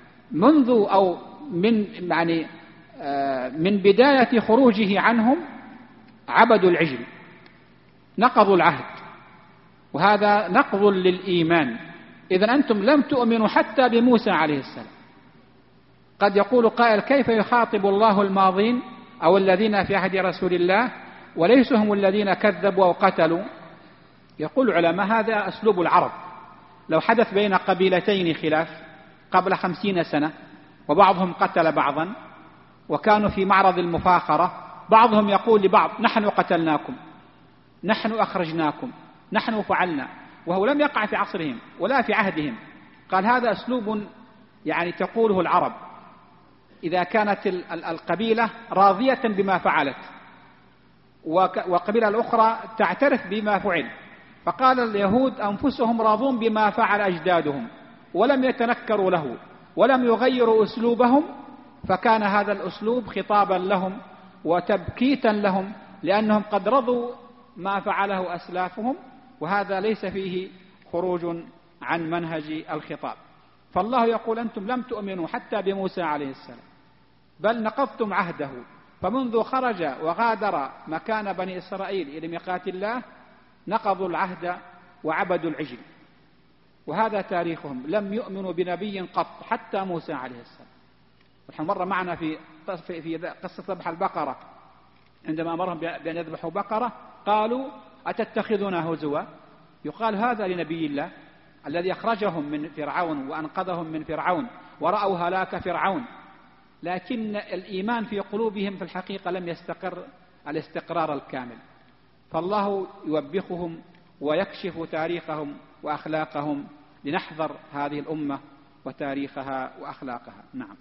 من بداية خروجه عنهم عبدوا العجل، نقضوا العهد، وهذا نقض للإيمان. إذن أنتم لم تؤمنوا حتى بموسى عليه السلام. قد يقول قائل: كيف يخاطب الله الماضين أو الذين في عهد رسول الله وليسوا هم الذين كذبوا أو قتلوا؟ يقول العلماء: هذا أسلوب العرب. لو حدث بين قبيلتين خلاف قبل 50 سنة وبعضهم قتل بعضا وكانوا في معرض المفاخرة، بعضهم يقول لبعض: نحن قتلناكم، نحن أخرجناكم، نحن فعلنا، وهو لم يقع في عصرهم ولا في عهدهم. قال: هذا أسلوب تقوله العرب إذا كانت القبيلة راضية بما فعلت وقبيلة الأخرى تعترف بما فعل. فقال اليهود أنفسهم راضون بما فعل أجدادهم ولم يتنكروا له ولم يغيروا أسلوبهم، فكان هذا الأسلوب خطابا لهم وتبكيتا لهم، لأنهم قد رضوا ما فعله أسلافهم، وهذا ليس فيه خروج عن منهج الخطاب. فالله يقول: أنتم لم تؤمنوا حتى بموسى عليه السلام، بل نقضتم عهده. فمنذ خرج وغادر مكان بني إسرائيل إلى ميقات الله نقضوا العهد وعبدوا العجل، وهذا تاريخهم. لم يؤمنوا بنبي قط حتى موسى عليه السلام. نحن مر معنا في قصة ذبح البقرة، عندما أمرهم بأن يذبحوا بقرة قالوا: أتتخذنا هزوا؟ يقال هذا لنبي الله الذي أخرجهم من فرعون وأنقذهم من فرعون ورأوا هلاك فرعون، لكن الإيمان في قلوبهم في الحقيقة لم يستقر الاستقرار الكامل. فالله يوبخهم ويكشف تاريخهم وأخلاقهم لنحذر هذه الأمة وتاريخها وأخلاقها. نعم.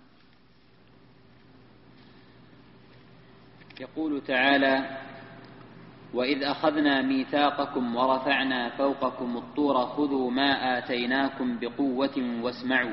يقول تعالى: وإذ أخذنا ميثاقكم ورفعنا فوقكم الطور خذوا ما آتيناكم بقوة واسمعوا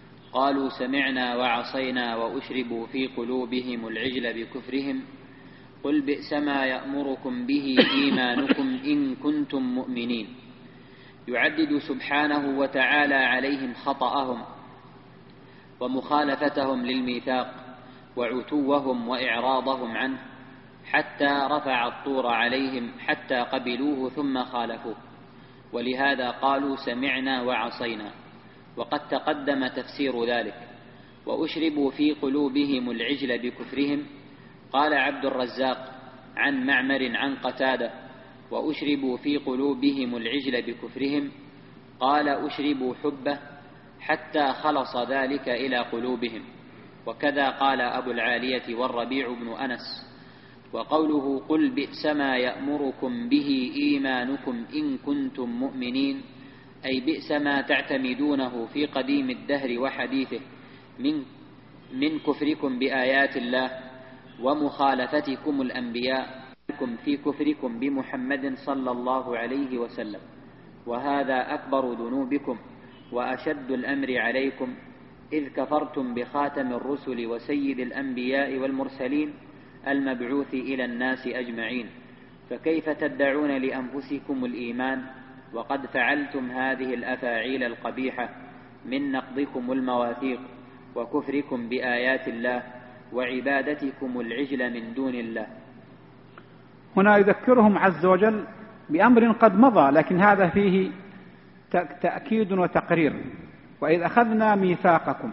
قالوا سمعنا وعصينا وأشربوا في قلوبهم العجل بكفرهم قل بئس ما يأمركم به إيمانكم إن كنتم مؤمنين. يعدد سبحانه وتعالى عليهم خطأهم ومخالفتهم للميثاق وعتوهم وإعراضهم عنه، حتى رفع الطور عليهم حتى قبلوه ثم خالفوه، ولهذا قالوا سمعنا وعصينا، وقد تقدم تفسير ذلك. وأشربوا في قلوبهم العجل بكفرهم. قال عبد الرزاق عن معمر عن قتادة: وأشربوا في قلوبهم العجل بكفرهم، قال أشربوا حبه حتى خلص ذلك إلى قلوبهم. وكذا قال أبو العالية والربيع بن أنس. وقوله قل بئس ما يأمركم به إيمانكم إن كنتم مؤمنين، أي بئس ما تعتمدونه في قديم الدهر وحديثه من كفركم بآيات الله ومخالفتكم الأنبياء في كفركم بمحمد صلى الله عليه وسلم، وهذا أكبر ذنوبكم وأشد الأمر عليكم، إذ كفرتم بخاتم الرسل وسيد الأنبياء والمرسلين المبعوث إلى الناس أجمعين، فكيف تدعون لأنفسكم الإيمان وقد فعلتم هذه الأفاعيل القبيحة من نقضكم المواثيق وكفركم بآيات الله وعبادتكم العجل من دون الله. هنا يذكرهم عز وجل بأمر قد مضى، لكن هذا فيه تأكيد وتقرير. وإذ أخذنا ميثاقكم،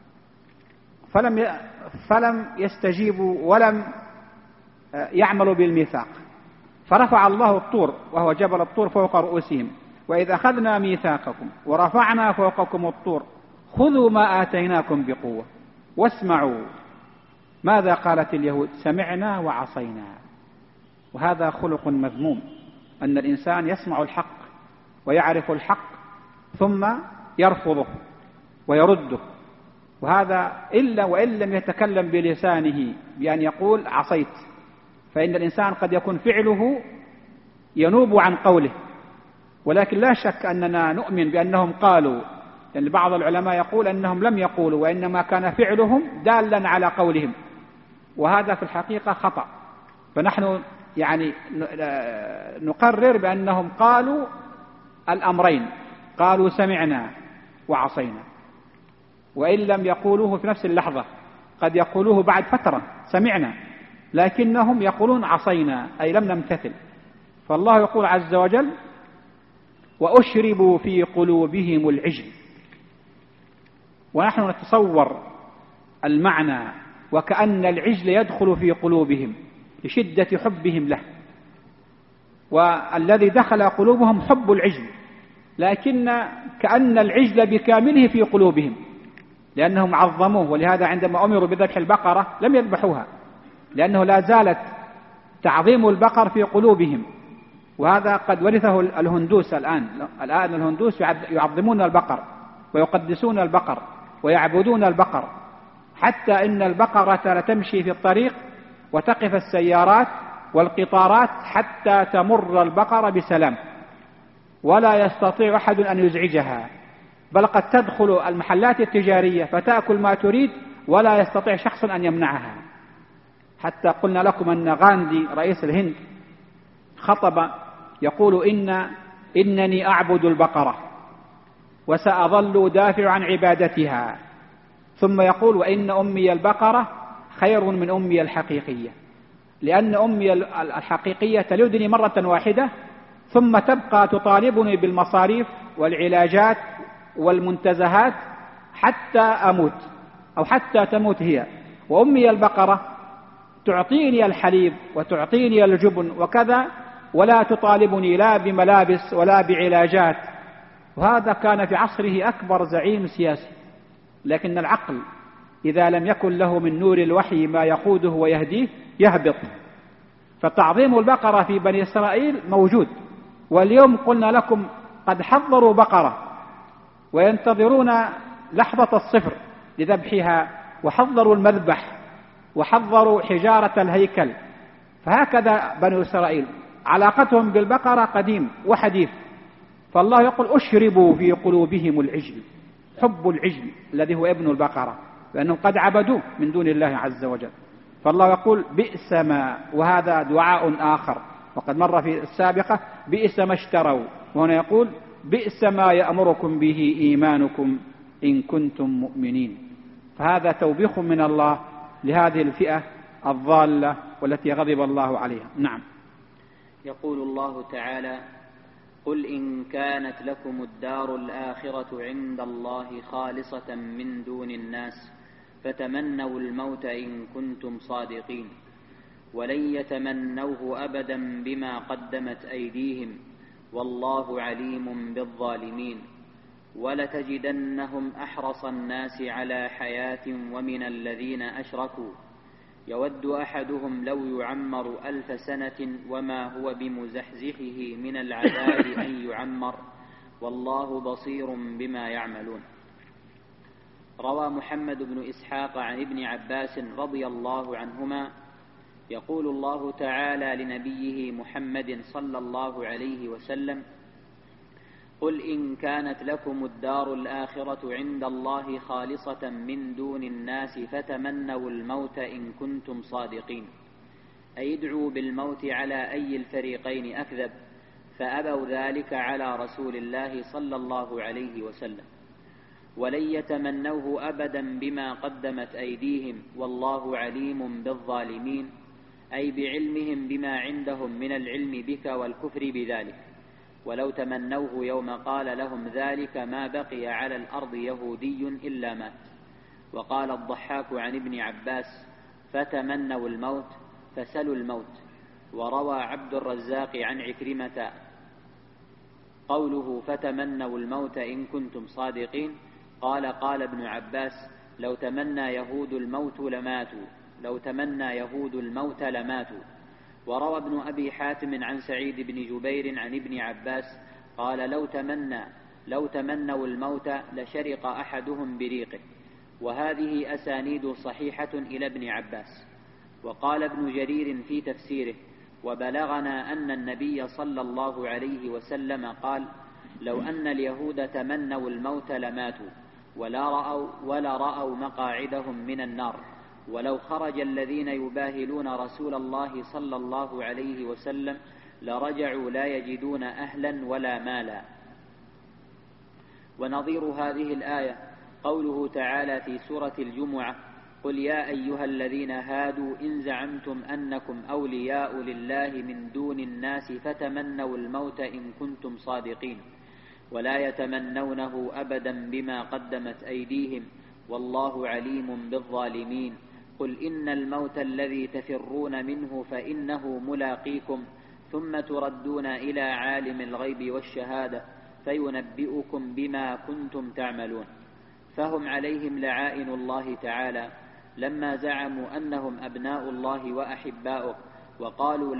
فلم يستجيبوا ولم يعملوا بالميثاق، فرفع الله الطور وهو جبل الطور فوق رؤوسهم. وإذ أخذنا ميثاقكم ورفعنا فوقكم الطور خذوا ما آتيناكم بقوة واسمعوا. ماذا قالت اليهود؟ سمعنا وعصينا. وهذا خلق مذموم، أن الإنسان يسمع الحق ويعرف الحق ثم يرفضه ويرده، وهذا إلا وإن لم يتكلم بلسانه بأن يقول عصيت، فإن الإنسان قد يكون فعله ينوب عن قوله. ولكن لا شك أننا نؤمن بأنهم قالوا، لأن بعض العلماء يقول أنهم لم يقولوا وإنما كان فعلهم دالا على قولهم، وهذا في الحقيقة خطأ. فنحن يعني نقرر بأنهم قالوا الأمرين، قالوا سمعنا وعصينا، وإن لم يقولوه في نفس اللحظة قد يقولوه بعد فترة سمعنا، لكنهم يقولون عصينا أي لم نمتثل. فالله يقول عز وجل وأشربوا في قلوبهم العجل، ونحن نتصور المعنى وكأن العجل يدخل في قلوبهم لشدة حبهم له، والذي دخل قلوبهم حب العجل، لكن كأن العجل بكامله في قلوبهم لأنهم عظموه. ولهذا عندما أمروا بذبح البقرة لم يذبحوها، لأنه لا زالت تعظيم البقر في قلوبهم، وهذا قد ورثه الهندوس الآن الهندوس يعظمون البقر ويقدسون البقر ويعبدون البقر، حتى إن البقرة لتمشي في الطريق وتقف السيارات والقطارات حتى تمر البقرة بسلام، ولا يستطيع أحد أن يزعجها، بل قد تدخل المحلات التجارية فتأكل ما تريد ولا يستطيع شخص أن يمنعها. حتى قلنا لكم أن غاندي رئيس الهند خطب يقول إنني أعبد البقرة وسأظل دافع عن عبادتها، ثم يقول وإن أمي البقرة خير من أمي الحقيقية، لأن أمي الحقيقية تلدني مرة واحدة ثم تبقى تطالبني بالمصاريف والعلاجات والمنتزهات حتى أموت أو حتى تموت هي، وأمي البقرة تعطيني الحليب وتعطيني الجبن وكذا، ولا تطالبني لا بملابس ولا بعلاجات. وهذا كان في عصره أكبر زعيم سياسي. لكن العقل إذا لم يكن له من نور الوحي ما يقوده ويهديه يهبط. فتعظيم البقرة في بني إسرائيل موجود، واليوم قلنا لكم قد حضروا بقرة وينتظرون لحظة الصفر لذبحها، وحضروا المذبح وحضروا حجارة الهيكل. فهكذا بني إسرائيل علاقتهم بالبقرة قديم وحديث. فالله يقول أشربوا في قلوبهم العجل، حب العجل الذي هو ابن البقرة، لأنهم قد عبدوه من دون الله عز وجل. فالله يقول بئس ما، وهذا دعاء آخر، وقد مر في السابقة بئس ما اشتروا، وهنا يقول بئس ما يأمركم به إيمانكم إن كنتم مؤمنين. فهذا توبيخ من الله لهذه الفئة الضالة والتي غضب الله عليها. نعم. يقول الله تعالى: قل إن كانت لكم الدار الآخرة عند الله خالصة من دون الناس فتمنوا الموت إن كنتم صادقين ولن يتمنوه أبدا بما قدمت أيديهم والله عليم بالظالمين ولتجدنهم أحرص الناس على حياة ومن الذين أشركوا يود أحدهم لو يعمر 1000 سنة وما هو بمزحزحه من العذاب أن يعمر والله بصير بما يعملون. روى محمد بن إسحاق عن ابن عباس رضي الله عنهما يقول الله تعالى لنبيه محمد صلى الله عليه وسلم: قل إن كانت لكم الدار الآخرة عند الله خالصة من دون الناس فتمنوا الموت إن كنتم صادقين، أي ادعوا بالموت على أي الفريقين أكذب، فأبوا ذلك على رسول الله صلى الله عليه وسلم، ولن يتمنوه أبدا بما قدمت أيديهم والله عليم بالظالمين، أي بعلمهم بما عندهم من العلم بك والكفر بذلك، ولو تمنوه يوم قال لهم ذلك ما بقي على الأرض يهودي إلا مات. وقال الضحاك عن ابن عباس: فتمنوا الموت فسلوا الموت. وروى عبد الرزاق عن عكرمة قوله فتمنوا الموت إن كنتم صادقين، قال ابن عباس: لو تمنى يهود الموت لماتوا. وروى ابن أبي حاتم عن سعيد بن جبير عن ابن عباس قال: لو تمنوا الموت لشرق أحدهم بريقه. وهذه أسانيد صحيحة إلى ابن عباس. وقال ابن جرير في تفسيره: وبلغنا أن النبي صلى الله عليه وسلم قال: لو أن اليهود تمنوا الموت لماتوا ولا رأوا مقاعدهم من النار، ولو خرج الذين يباهلون رسول الله صلى الله عليه وسلم لرجعوا لا يجدون أهلا ولا مالا. ونظير هذه الآية قوله تعالى في سورة الجمعة: قل يا أيها الذين هادوا إن زعمتم أنكم أولياء لله من دون الناس فتمنوا الموت إن كنتم صادقين ولا يتمنونه أبدا بما قدمت أيديهم والله عليم بالظالمين. قل إن الموت الذي تفرون منه فإنه ملاقيكم ثم تردون إلى عالم الغيب والشهادة فينبئكم بما كنتم تعملون. فهم عليهم لعائن الله تعالى لما زعموا أنهم أبناء الله وأحباؤه وقالوا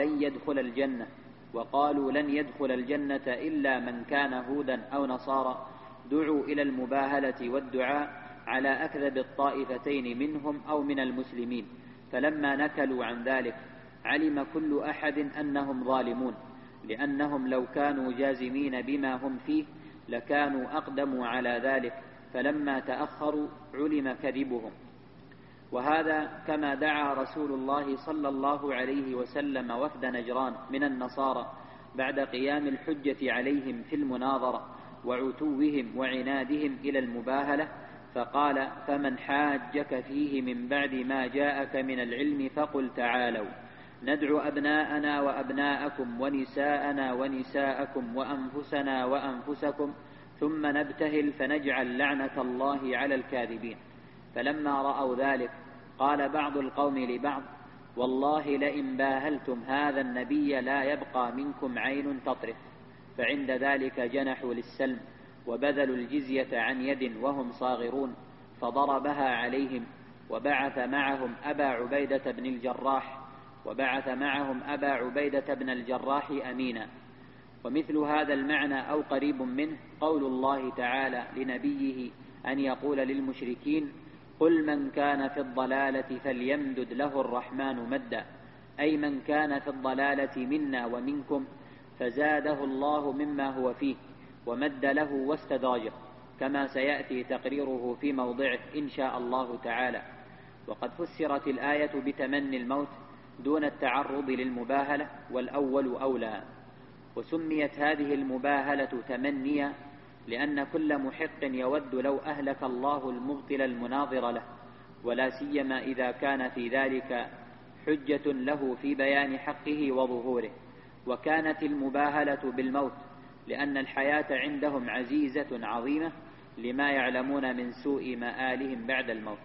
لن يدخل الجنة إلا من كان هودا أو نصارى، دعوا إلى المباهلة والدعاء على أكذب الطائفتين منهم أو من المسلمين، فلما نكلوا عن ذلك علم كل أحد أنهم ظالمون، لأنهم لو كانوا جازمين بما هم فيه لكانوا أقدموا على ذلك، فلما تأخروا علم كذبهم. وهذا كما دعا رسول الله صلى الله عليه وسلم وفد نجران من النصارى بعد قيام الحجة عليهم في المناظرة وعتوهم وعنادهم إلى المباهلة، فقال: فمن حاجك فيه من بعد ما جاءك من العلم فقل تعالوا ندعو أبناءنا وأبناءكم ونساءنا ونساءكم وأنفسنا وأنفسكم ثم نبتهل فنجعل لعنة الله على الكاذبين. فلما رأوا ذلك قال بعض القوم لبعض: والله لئن باهلتم هذا النبي لا يبقى منكم عين تطرف. فعند ذلك جنحوا للسلم وبذلوا الجزية عن يد وهم صاغرون، فضربها عليهم وبعث معهم أبا عبيدة بن الجراح أمينا. ومثل هذا المعنى أو قريب منه قول الله تعالى لنبيه أن يقول للمشركين: قل من كان في الضلالة فليمدد له الرحمن مدا، أي من كان في الضلالة منا ومنكم فزاده الله مما هو فيه ومد له واستدرجه، كما سيأتي تقريره في موضعه إن شاء الله تعالى. وقد فسرت الآية بتمني الموت دون التعرض للمباهلة، والأول أولى. وسميت هذه المباهلة تمنيا لأن كل محق يود لو أهلك الله المبطل المناظر له، ولا سيما إذا كان في ذلك حجة له في بيان حقه وظهوره. وكانت المباهلة بالموت لأن الحياة عندهم عزيزة عظيمة لما يعلمون من سوء مآلهم بعد الموت.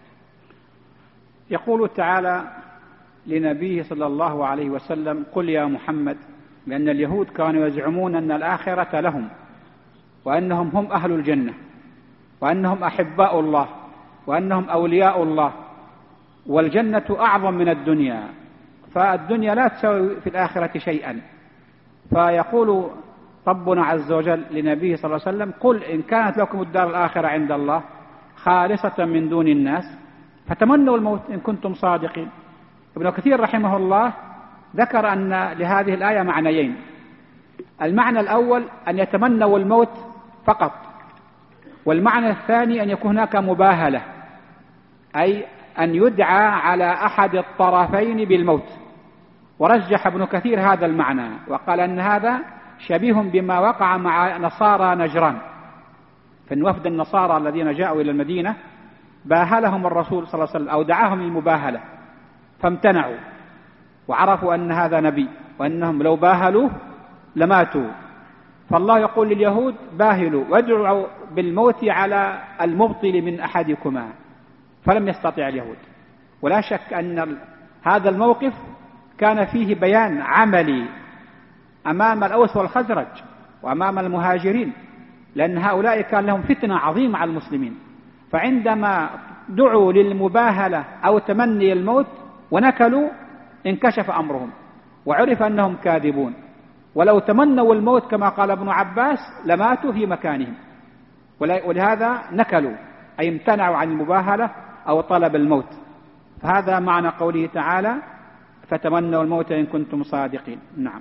يقول تعالى لنبيه صلى الله عليه وسلم: قل يا محمد، لأن اليهود كانوا يزعمون أن الآخرة لهم، وأنهم هم أهل الجنة، وأنهم أحباء الله، وأنهم أولياء الله، والجنة أعظم من الدنيا، فالدنيا لا تساوي في الآخرة شيئا. فيقول ربنا عز وجل لنبيه صلى الله عليه وسلم: قل إن كانت لكم الدار الآخرة عند الله خالصة من دون الناس فتمنوا الموت إن كنتم صادقين. ابن كثير رحمه الله ذكر أن لهذه الآية معنيين: المعنى الأول أن يتمنوا الموت فقط، والمعنى الثاني أن يكون هناك مباهلة، أي أن يدعى على أحد الطرفين بالموت. ورجح ابن كثير هذا المعنى وقال أن هذا شبيه بما وقع مع نصارى نجران، فإن وفد النصارى الذين جاءوا إلى المدينة باهلهم الرسول صلى الله عليه وسلم أو دعاهم للمباهلة فامتنعوا، وعرفوا أن هذا نبي وأنهم لو باهلوه لماتوا. فالله يقول لليهود: باهلوا وادعوا بالموت على المبطل من أحدكما، فلم يستطع اليهود. ولا شك أن هذا الموقف كان فيه بيان عملي أمام الأوس والخزرج وأمام المهاجرين، لأن هؤلاء كان لهم فتنة عظيمة على المسلمين، فعندما دعوا للمباهلة أو تمني الموت ونكلوا انكشف أمرهم وعرف أنهم كاذبون، ولو تمنوا الموت كما قال ابن عباس لماتوا في مكانهم، ولهذا نكلوا أي امتنعوا عن المباهلة أو طلب الموت. فهذا معنى قوله تعالى: فتمنوا الموت إن كنتم صادقين. نعم.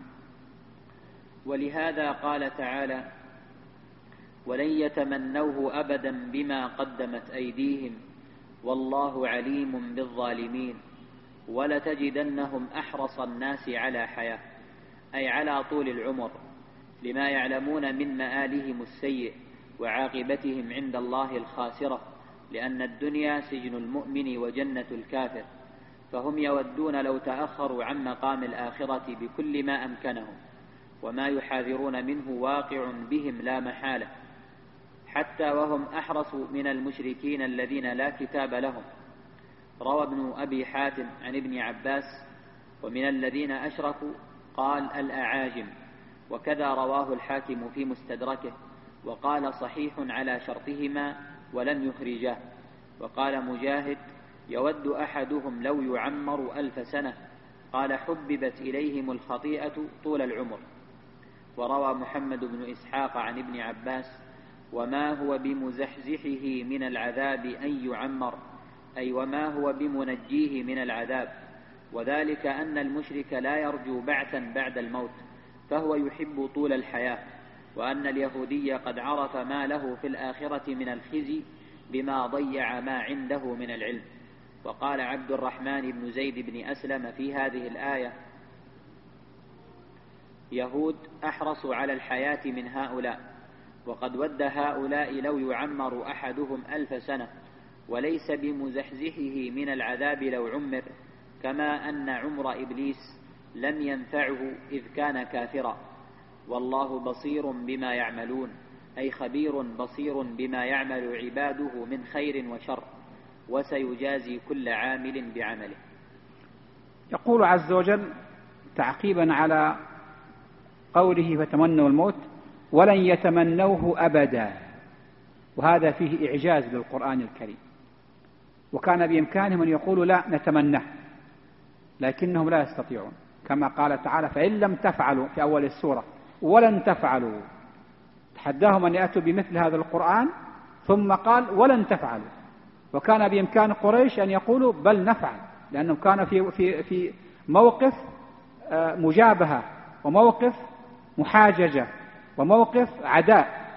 ولهذا قال تعالى: ولن يتمنوه أبدا بما قدمت أيديهم والله عليم بالظالمين ولتجدنهم أحرص الناس على حياة، أي على طول العمر، لما يعلمون من مآلهم السيء وعاقبتهم عند الله الخاسرة، لأن الدنيا سجن المؤمن وجنة الكافر، فهم يودون لو تأخروا عن مقام الآخرة بكل ما أمكنهم، وما يحاذرون منه واقع بهم لا محالة، حتى وهم أحرص من المشركين الذين لا كتاب لهم. روى ابن أبي حاتم عن ابن عباس: ومن الذين أشركوا قال الأعاجم، وكذا رواه الحاكم في مستدركه، وقال صحيح على شرطهما ولم يخرجاه. وقال مجاهد: يود أحدهم لو يعمر 1000 سنة، قال حببت إليهم الخطيئة طول العمر. وروى محمد بن إسحاق عن ابن عباس: وما هو بمزحزحه من العذاب أن يعمر، أي وما هو بمنجيه من العذاب، وذلك أن المشرك لا يرجو بعثا بعد الموت، فهو يحب طول الحياة، وأن اليهودي قد عرف ما له في الآخرة من الخزي بما ضيع ما عنده من العلم. وقال عبد الرحمن بن زيد بن أسلم في هذه الآية: يهود أحرص على الحياة من هؤلاء، وقد ود هؤلاء لو يعمر أحدهم 1000 سنة، وليس بمزحزحه من العذاب لو عمر، كما أن عمر إبليس لم ينفعه إذ كان كافرا. والله بصير بما يعملون، أي خبير بصير بما يعمل عباده من خير وشر، وسيجازي كل عامل بعمله. يقول عز وجل تعقيبا على قوله فتمنوا الموت: ولن يتمنوه أبدا. وهذا فيه إعجاز للقرآن الكريم، وكان بإمكانهم أن يقولوا لا نتمناه، لكنهم لا يستطيعون، كما قال تعالى: فإن لم تفعلوا في أول السورة ولن تفعلوا. تحداهم أن يأتوا بمثل هذا القرآن ثم قال ولن تفعلوا. وكان بإمكان قريش أن يقولوا بل نفعل، لأنهم كانوا في موقف مجابهة وموقف محاججة وموقف عداء،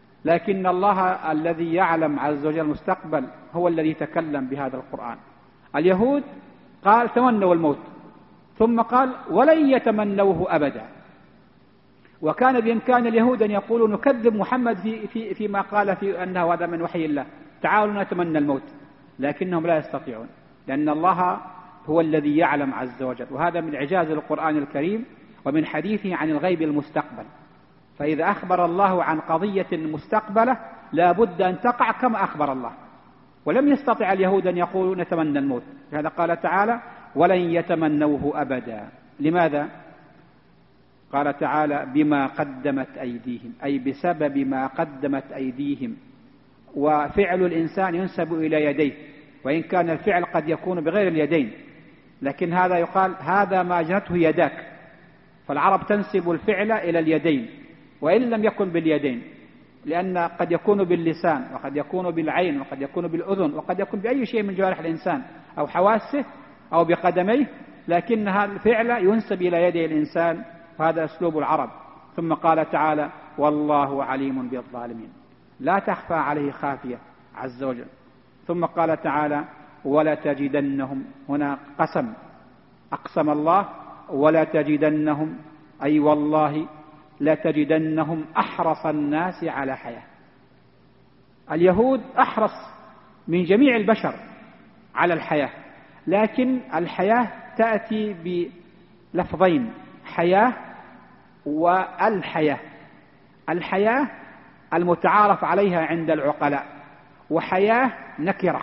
لكن الله الذي يعلم عز وجل المستقبل هو الذي تكلم بهذا القرآن. اليهود قال تمنوا الموت، ثم قال ولن يتمنوه أبدا. وكان بإمكان اليهود أن يقولوا نكذب محمد فيما قال في أنه هذا من وحي الله، تعالوا نتمنى الموت، لكنهم لا يستطيعون، لأن الله هو الذي يعلم عز وجل. وهذا من إعجاز القرآن الكريم ومن حديثه عن الغيب المستقبل. فإذا أخبر الله عن قضية مستقبلة لا بد أن تقع كما أخبر الله. ولم يستطع اليهود أن يقولوا نتمنى الموت، لهذا قال تعالى ولن يتمنوه أبدا. لماذا؟ قال تعالى بما قدمت أيديهم، أي بسبب ما قدمت أيديهم. وفعل الإنسان ينسب إلى يديه، وإن كان الفعل قد يكون بغير اليدين، لكن هذا يقال هذا ما أجنته يداك. فالعرب تنسب الفعل إلى اليدين وإن لم يكن باليدين، لأن قد يكون باللسان وقد يكون بالعين وقد يكون بالأذن وقد يكون بأي شيء من جوارح الإنسان أو حواسه أو بقدميه، لكن هذا الفعل ينسب إلى يدي الإنسان، وهذا أسلوب العرب. ثم قال تعالى والله عليم بالظالمين، لا تخفى عليه خافية عز وجل. ثم قال تعالى ولا تجدنهم، هنا قسم، أقسم الله ولا تجدنهم، أي والله لا تجدنهم أحرص الناس على حياة. اليهود أحرص من جميع البشر على الحياة، لكن الحياة تأتي بلفظين، حياة والحياة. الحياة المتعارف عليها عند العقلاء، وحياة نكرة،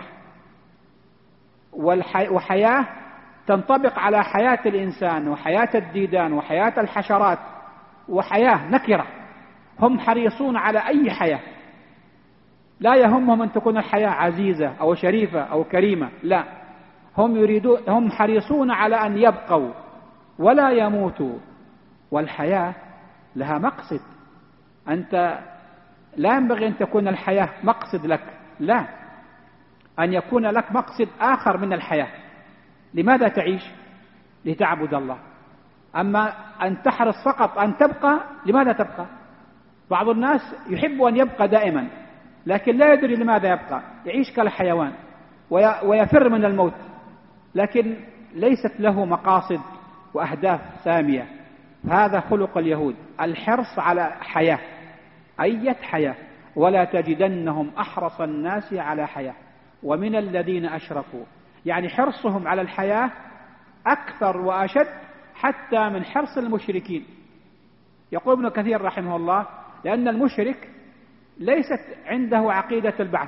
وحياة تنطبق على حياة الإنسان وحياة الديدان وحياة الحشرات، وحياة نكرة. هم حريصون على أي حياة، لا يهمهم أن تكون الحياة عزيزة أو شريفة أو كريمة، لا، هم حريصون على أن يبقوا ولا يموتوا. والحياة لها مقصد، أنت لا ينبغي أن تكون الحياة مقصد لك، لا، أن يكون لك مقصد آخر من الحياة. لماذا تعيش؟ لتعبد الله. أما أن تحرص فقط أن تبقى، لماذا تبقى؟ بعض الناس يحب أن يبقى دائما، لكن لا يدري لماذا يبقى، يعيش كالحيوان ويفر من الموت، لكن ليست له مقاصد وأهداف سامية. هذا خلق اليهود، الحرص على حياة، أية حياة. ولا تجدنهم أحرص الناس على حياة ومن الذين أشركوا، يعني حرصهم على الحياة أكثر وأشد حتى من حرص المشركين. يقول ابن كثير رحمه الله لأن المشرك ليست عنده عقيدة البعث،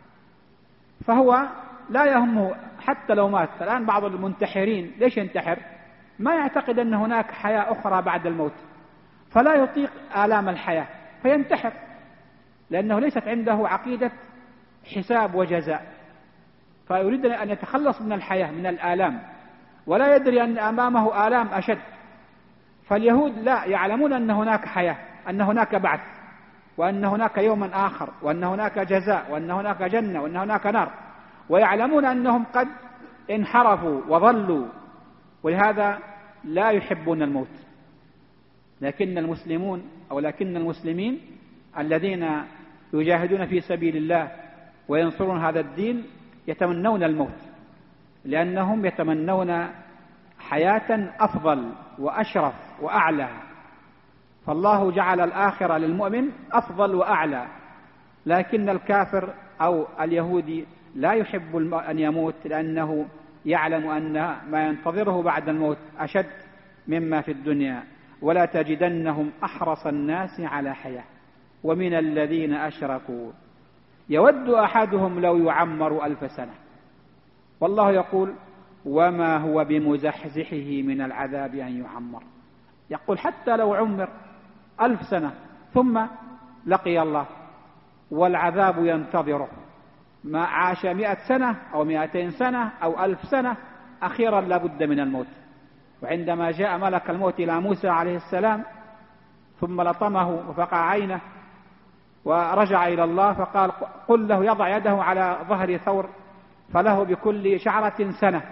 فهو لا يهمه حتى لو مات. الآن بعض المنتحرين ليش ينتحر؟ ما يعتقد أن هناك حياة أخرى بعد الموت، فلا يطيق آلام الحياة فينتحر، لأنه ليست عنده عقيدة حساب وجزاء، فيريد أن يتخلص من الحياة من الآلام، ولا يدري أن أمامه آلام أشد. فاليهود لا يعلمون أن هناك حياة، أن هناك بعث، وأن هناك يوما آخر، وأن هناك جزاء، وأن هناك جنة، وأن هناك نار، ويعلمون أنهم قد انحرفوا وضلوا، ولهذا لا يحبون الموت. لكن المسلمين الذين يجاهدون في سبيل الله وينصرون هذا الدين يتمنون الموت، لأنهم يتمنون حياة أفضل وأشرف وأعلى. فالله جعل الآخرة للمؤمن أفضل وأعلى، لكن الكافر أو اليهودي لا يحب أن يموت، لأنه يعلم أن ما ينتظره بعد الموت أشد مما في الدنيا. ولا تجدنهم أحرص الناس على حياة ومن الذين أشركوا يود أحدهم لو يعمر 1000 سنة، والله يقول وما هو بمزحزحه من العذاب أن يعمر. يقول حتى لو عمر 1000 سنة ثم لقي الله والعذاب ينتظره، ما عاش 100 سنة أو 200 سنة أو 1000 سنة، أخيرا لا بد من الموت. وعندما جاء ملك الموت إلى موسى عليه السلام ثم لطمه وفقع عينه ورجع إلى الله، فقال قل له يضع يده على ظهر ثور فله بكل شعرة سنة،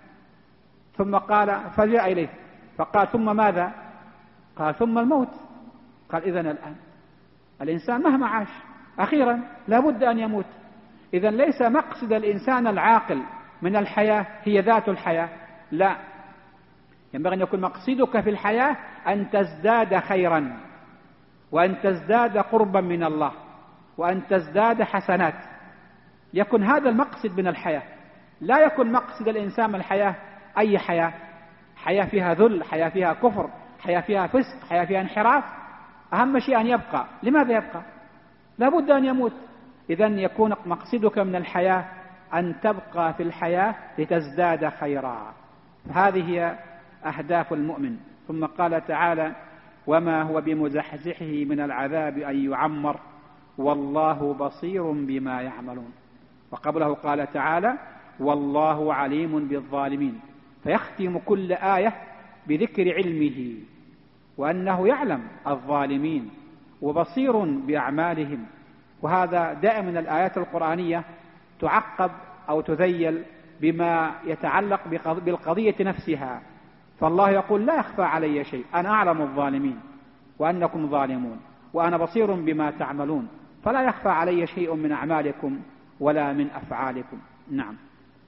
ثم قال فجاء إليه فقال ثم ماذا؟ قال ثم الموت. قال إذن الآن الإنسان مهما عاش أخيرا لا بد أن يموت. إذن ليس مقصد الإنسان العاقل من الحياة هي ذات الحياة، لا، ينبغي أن يكون مقصدك في الحياة أن تزداد خيرا، وأن تزداد قربا من الله، وأن تزداد حسنات، يكون هذا المقصد من الحياة. لا يكون مقصد الإنسان من الحياة أي حياة، حياة فيها ذل، حياة فيها كفر، حياة فيها فسق، حياة فيها انحراف. أهم شيء أن يبقى. لماذا يبقى؟ لابد أن يموت. إذن يكون مقصدك من الحياة أن تبقى في الحياة لتزداد خيرا. هذه هي أهداف المؤمن. ثم قال تعالى: وما هو بمزحزحه من العذاب أن يعمر والله بصير بما يعملون. وقبله قال تعالى: والله عليم بالظالمين. فيختم كل آية بذكر علمه وأنه يعلم الظالمين وبصير بأعمالهم. وهذا دائما الآيات القرآنية تعقب أو تذيل بما يتعلق بالقضية نفسها. فالله يقول: لا يخفى علي شيء، أنا أعلم الظالمين وأنكم ظالمون، وأنا بصير بما تعملون، فلا يخفى علي شيء من أعمالكم ولا من أفعالكم. نعم.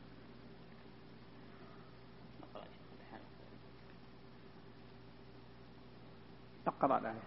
اقرأ الآية.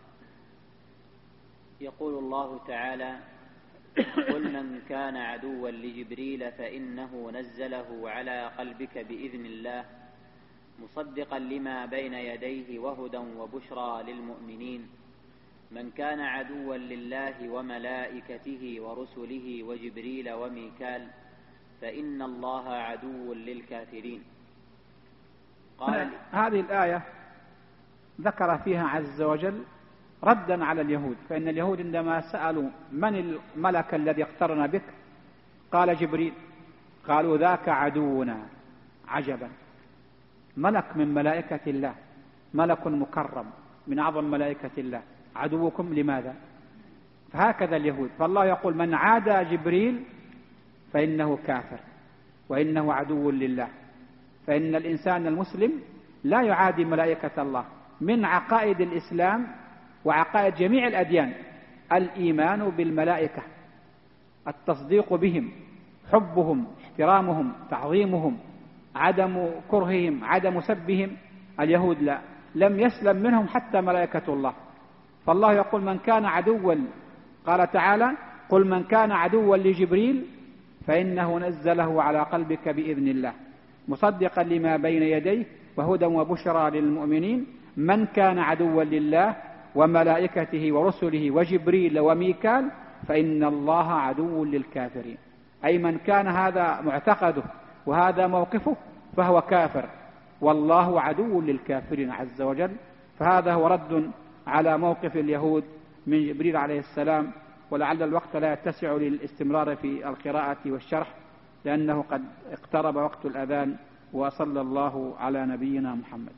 يقول الله تعالى: قل من كان عدوا لجبريل فإنه نزله على قلبك بإذن الله مصدقا لما بين يديه وهدى وبشرى للمؤمنين. من كان عدوا لله وملائكته ورسله وجبريل وميكال فإن الله عدو للكافرين. قال هذه الآية ذكر فيها عز وجل ردا على اليهود. فإن اليهود عندما سألوا من الملك الذي اقترن بك قال جبريل، قالوا ذاك عدونا. عجبا، ملك من ملائكة الله، ملك مكرم من أعظم ملائكة الله، عدوكم لماذا؟ فهكذا اليهود. فالله يقول: من عادى جبريل فإنه كافر وإنه عدو لله. فإن الإنسان المسلم لا يعادي ملائكة الله. من عقائد الإسلام وعقائد جميع الأديان الإيمان بالملائكة، التصديق بهم، حبهم، احترامهم، تعظيمهم، عدم كرههم، عدم سبهم. اليهود لا، لم يسلم منهم حتى ملائكة الله. فالله يقول: من كان عدوا، قال تعالى: قل من كان عدوا لجبريل فإنه نزله على قلبك بإذن الله مصدقا لما بين يديه وهدى وبشرى للمؤمنين. من كان عدوا لله وملائكته ورسله وجبريل وميكال فإن الله عدو للكافرين. أي من كان هذا معتقده وهذا موقفه فهو كافر، والله عدو للكافرين عز وجل. فهذا هو رد على موقف اليهود من جبريل عليه السلام. ولعل الوقت لا يتسع للاستمرار في القراءة والشرح لأنه قد اقترب وقت الأذان. وصلى الله على نبينا محمد.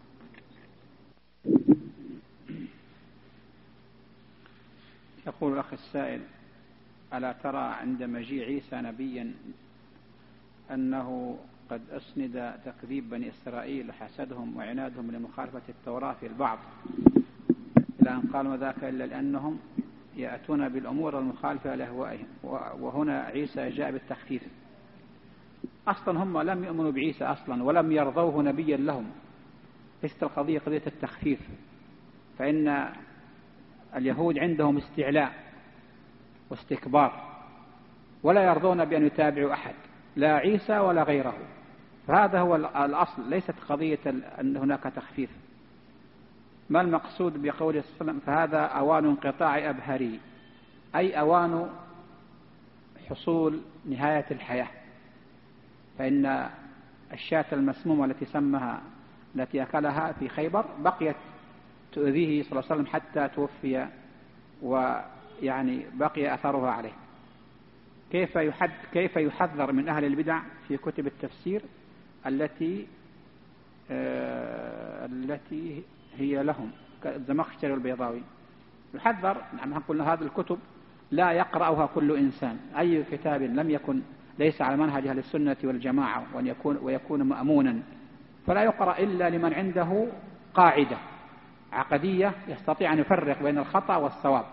يقول الأخ السائل: ألا ترى عند مجيء عيسى نبيا أنه قد أسند تكذيب بني إسرائيل حسدهم وعنادهم لمخالفة التوراة في البعض إلى أن قالوا ذاك إلا لأنهم يأتون بالأمور المخالفة لأهوائهم، وهنا عيسى جاء بالتخفيف. أصلا هم لم يؤمنوا بعيسى أصلا ولم يرضوه نبيا لهم. ليست القضية قضية التخفيف، فإن اليهود عندهم استعلاء واستكبار ولا يرضون بأن يتابعوا أحد، لا عيسى ولا غيره. فهذا هو الأصل، ليست قضية أن هناك تخفيف. ما المقصود بقوله صلى الله عليه وسلم: فهذا أوان انقطاع أبهري، أي أوان حصول نهاية الحياة. فإن الشاة المسمومة التي سمها التي أكلها في خيبر بقيت تؤذيه صلى الله عليه وسلم حتى توفي، ويعني بقي أثرها عليه. كيف يحذر من أهل البدع في كتب التفسير التي هي لهم كالزمخشري والبيضاوي؟ يحذر. نعم، قلنا هذه الكتب لا يقرأها كل إنسان. أي كتاب لم يكن ليس على منهج أهل السنة والجماعة ويكون مأمونا فلا يقرأ إلا لمن عنده قاعدة عقدية يستطيع أن يفرق بين الخطأ والصواب.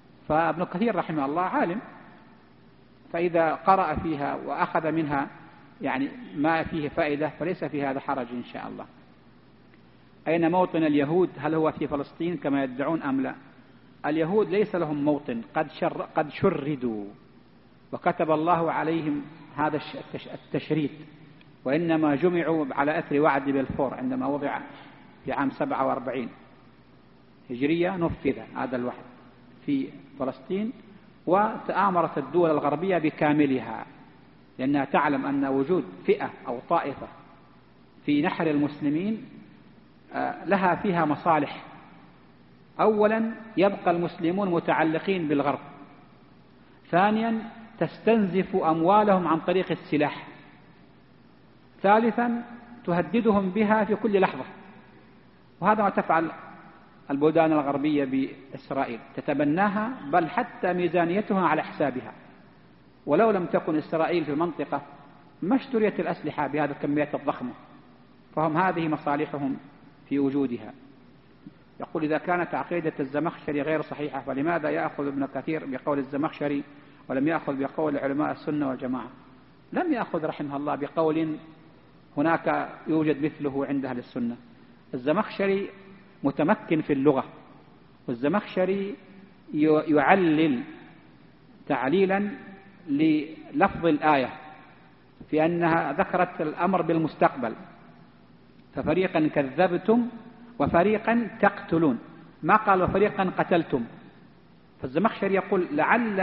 فابن كثير رحمه الله عالم، فإذا قرأ فيها وأخذ منها يعني ما فيه فائدة فليس في هذا حرج إن شاء الله. أين موطن اليهود؟ هل هو في فلسطين كما يدعون أم لا؟ اليهود ليس لهم موطن، قد شردوا وكتب الله عليهم هذا التشريد، وإنما جمعوا على أثر وعد بلفور عندما وضع في عام 47 هجرية، نفذ هذا الوعد في فلسطين، وتآمرت الدول الغربية بكاملها لأنها تعلم أن وجود فئة أو طائفة في نحر المسلمين لها فيها مصالح. أولا يبقى المسلمون متعلقين بالغرب، ثانيا تستنزف أموالهم عن طريق السلاح، ثالثا تهددهم بها في كل لحظة. وهذا ما تفعل البلدان الغربية بإسرائيل، تتبناها بل حتى ميزانيتها على حسابها. ولو لم تكن إسرائيل في المنطقة ما اشتريت الأسلحة بهذه الكميات الضخمة، فهم هذه مصالحهم في وجودها. يقول إذا كانت عقيدة الزمخشري غير صحيحة فلماذا يأخذ ابن كثير بقول الزمخشري ولم يأخذ بقول علماء السنة والجماعة؟ لم يأخذ رحمه الله بقول هناك يوجد مثله عند أهل السنة. الزمخشري متمكن في اللغة، والزمخشري يعلل تعليلا للفظ الآية في أنها ذكرت الأمر بالمستقبل، ففريقا كذبتم وفريقا تقتلون، ما قال وفريقا قتلتم. فالزمخشري يقول لعل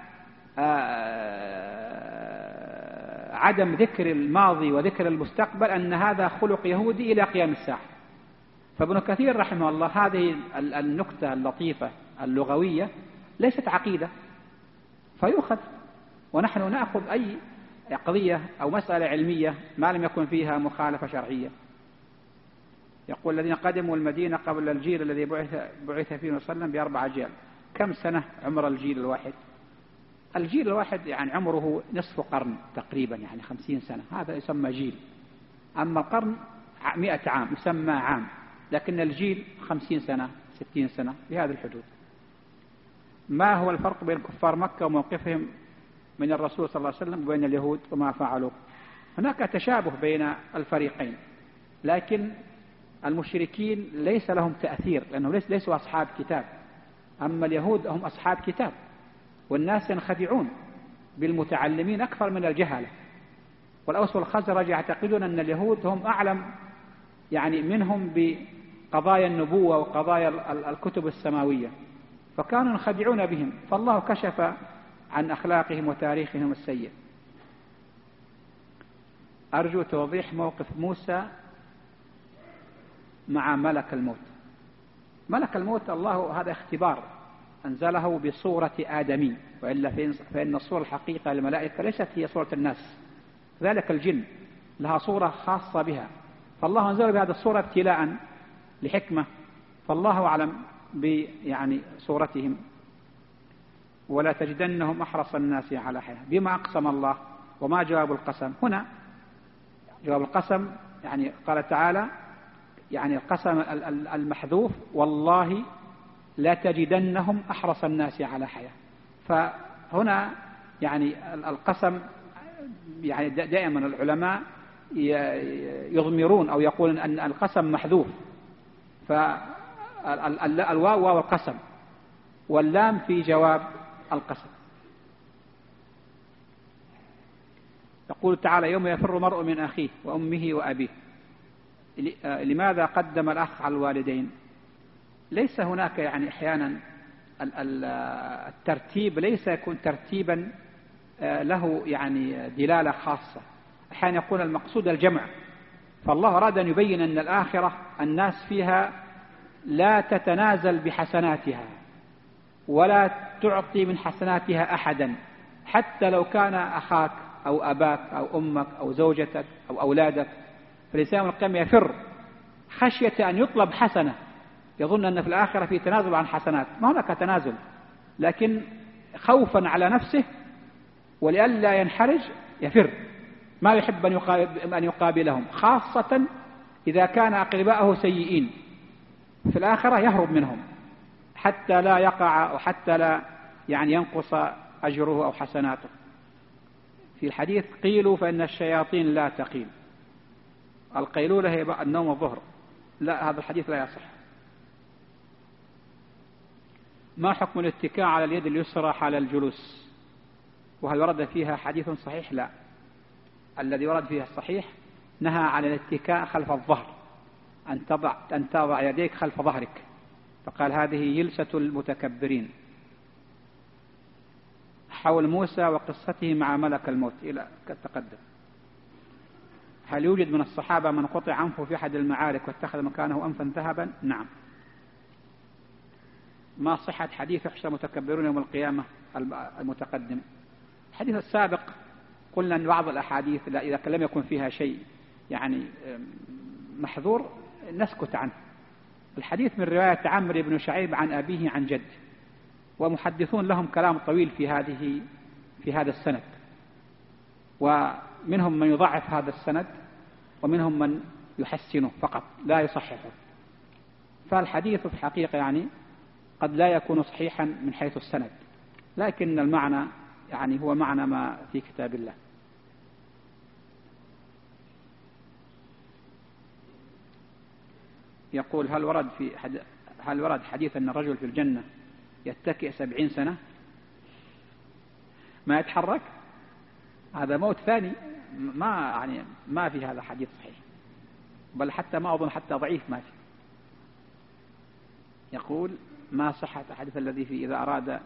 عدم ذكر الماضي وذكر المستقبل أن هذا خلق يهودي إلى قيام الساعة. فابن كثير رحمه الله هذه النكتة اللطيفة اللغوية ليست عقيدة فيؤخذ، ونحن نأخذ أي قضية أو مسألة علمية ما لم يكن فيها مخالفة شرعية. يقول الذين قدموا المدينة قبل الجيل الذي بعث فيه وسلم ب4 أجيال، كم سنة عمر الجيل الواحد؟ الجيل الواحد يعني عمره نصف قرن تقريبا، يعني 50 سنة، هذا يسمى جيل. أما القرن 100 عام يسمى عام، لكن الجيل 50 سنة 60 سنة بهذه الحدود. ما هو الفرق بين كفار مكة وموقفهم من الرسول صلى الله عليه وسلم وبين اليهود وما فعلوا؟ هناك تشابه بين الفريقين، لكن المشركين ليس لهم تأثير لأنهم ليسوا أصحاب كتاب، أما اليهود هم أصحاب كتاب، والناس ينخدعون بالمتعلمين أكثر من الجهلة. والأوس والخزرج يعتقدون أن اليهود هم أعلم يعني منهم بقضايا النبوة وقضايا الكتب السماوية، فكانوا ينخدعون بهم، فالله كشف عن أخلاقهم وتاريخهم السيء. أرجو توضيح موقف موسى مع ملك الموت. ملك الموت الله هذا اختبار أنزله بصورة آدمي، وإلا فإن الصورة الحقيقة للملائكة ليست هي صورة الناس، ذلك الجن لها صورة خاصة بها، فالله أنزل بهذه الصورة ابتلاء لحكمة، فالله أعلم يعني صورتهم. ولا تجدنهم أحرص الناس على حياة. بما أقسم الله وما جواب القسم؟ هنا جواب القسم يعني قال تعالى يعني القسم المحذوف والله لا تجدنهم أحرص الناس على حياة. فهنا يعني القسم يعني دائما العلماء يضمرون أو يقولون أن القسم محذوف، فالواو واو القسم واللام في جواب القسم. يقول تعالى يوم يفر المرء من أخيه وأمه وأبيه. لماذا قدم الأخ على الوالدين؟ ليس هناك يعني أحيانا الترتيب ليس يكون ترتيبا له يعني دلالة خاصة، أحيانا يكون المقصود الجمع، فالله أراد أن يبين أن الآخرة الناس فيها لا تتنازل بحسناتها ولا تعطي من حسناتها أحدا، حتى لو كان أخاك أو أباك أو أمك أو زوجتك أو أولادك. فالإنسان القيم يفر خشية أن يطلب حسنة، يظن أن في الآخرة في تنازل عن حسنات، ما هناك تنازل، لكن خوفا على نفسه ولئلا ينحرج يفر، ما يحب أن يقابلهم، خاصة إذا كان أقرباءه سيئين في الآخرة يهرب منهم حتى لا يقع وحتى لا يعني ينقص أجره أو حسناته. في الحديث قيلوا فإن الشياطين لا تقيل. القيلولة هي النوم الظهر، لا، هذا الحديث لا يصح. ما حكم الاتكاء على اليد اليسرى حال الجلوس، وهل ورد فيها حديث صحيح؟ لا، الذي ورد فيها الصحيح نهى عن الاتكاء خلف الظهر، أن تضع يديك خلف ظهرك، فقال هذه جلسة المتكبرين. حول موسى وقصته مع ملك الموت إلى التقدم. هل يوجد من الصحابة من قطع أنفه في أحد المعارك واتخذ مكانه أنفا ذهبا؟ نعم. ما صحة حديث يحشر المتكبرون يوم القيامة المتقدم؟ الحديث السابق قلنا أن بعض الأحاديث إذا لم يكن فيها شيء يعني محذور نسكت عنه. الحديث من رواية عمرو بن شعيب عن أبيه عن جد، ومحدثون لهم كلام طويل في هذا السند، ومنهم من يضعف هذا السند ومنهم من يحسنه فقط لا يصححه. فالحديث في الحقيقة يعني قد لا يكون صحيحا من حيث السند، لكن المعنى يعني هو معنى ما في كتاب الله. يقول هل ورد حديث أن الرجل في الجنة يتكئ 70 سنة ما يتحرك؟ هذا موت ثاني، ما في هذا حديث صحيح، بل حتى ما أظن حتى ضعيف ما في. يقول ما صحة الحديث الذي فيه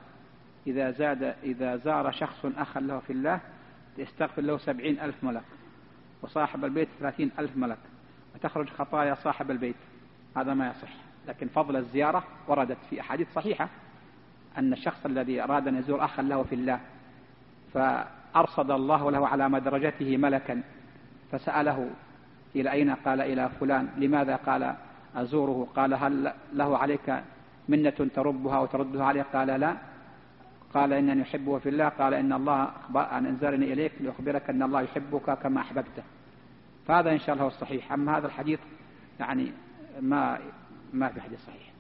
إذا زار شخص أخا له في الله يستغفر له 70,000 ملك، وصاحب البيت 30,000 ملك، وتخرج خطايا صاحب البيت. هذا ما يصح، لكن فضل الزيارة وردت في أحاديث صحيحة أن الشخص الذي أراد أن يزور أخا له في الله فأرصد الله له على مدرجته ملكا فسأله إلى أين؟ قال إلى فلان. لماذا؟ قال أزوره. قال هل له عليك منة تربها وتردها عليه؟ قال لا. قال إنني أحبه في الله. قال إن الله أن أنزلني إليك لأخبرك أن الله يحبك كما أحببته. فهذا إن شاء الله هو الصحيح. أما هذا الحديث يعني ما في حديث صحيح.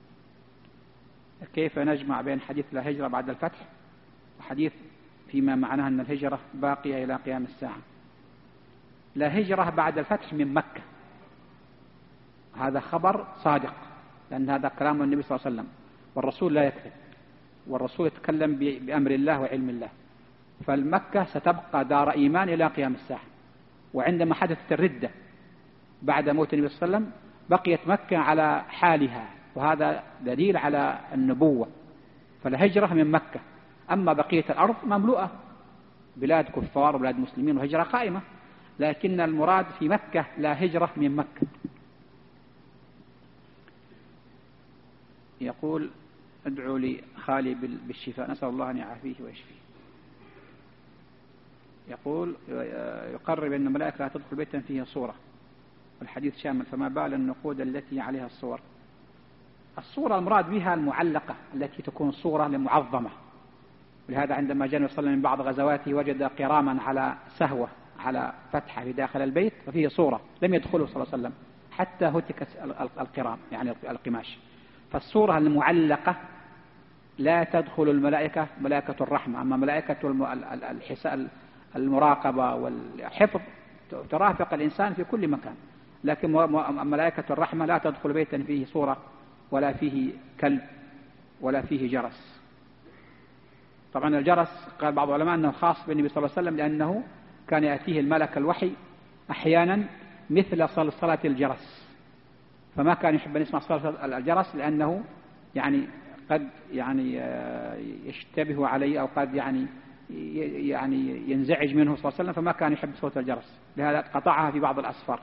كيف نجمع بين حديث لا هجرة بعد الفتح وحديث فيما معناه أن الهجرة باقية إلى قيام الساعة؟ لا هجرة بعد الفتح من مكة، هذا خبر صادق، لأن هذا كلام النبي صلى الله عليه وسلم، والرسول لا يكذب، والرسول يتكلم بأمر الله وعلم الله. فالمكة ستبقى دار إيمان إلى قيام الساعة. وعندما حدثت الردة بعد موت النبي صلى الله عليه وسلم بقيت مكة على حالها، وهذا دليل على النبوة. فالهجرة من مكة. أما بقية الأرض مملوءة بلاد كفار وبلاد مسلمين، وهجرة قائمة، لكن المراد في مكة لا هجرة من مكة. يقول ادعوا لي خالي بالشفاء، نسأل الله أن يعافيه ويشفيه. يقول يقرب أن الملائكة لا تدخل بيتا فيه صورة، والحديث شامل، فما بال النقود التي عليها الصور؟ الصورة المراد بها المعلقة التي تكون صورة لمعظمة. ولهذا عندما جاء صلى الله عليه وسلم من بعض غزواته وجد قراما على سهوة على فتحة في داخل البيت وفيه صورة، لم يدخله صلى الله عليه وسلم حتى هتكت القرام يعني القماش. فالصورة المعلقة لا تدخل الملائكة، ملائكة الرحمة. أما ملائكة المراقبة والحفظ ترافق الإنسان في كل مكان، لكن ملائكة الرحمة لا تدخل بيتا فيه صورة ولا فيه كلب ولا فيه جرس. طبعا الجرس قال بعض العلماء أنه خاص بالنبي صلى الله عليه وسلم، لأنه كان يأتيه الملك الوحي أحيانا مثل صلصلة الجرس، فما كان يحب أن يسمع صلصلة الجرس لأنه يعني قد يعني يشتبه عليه أو قد يعني ينزعج منه صلى الله عليه وسلم، فما كان يحب صوت الجرس، لهذا قطعها في بعض الأسفار.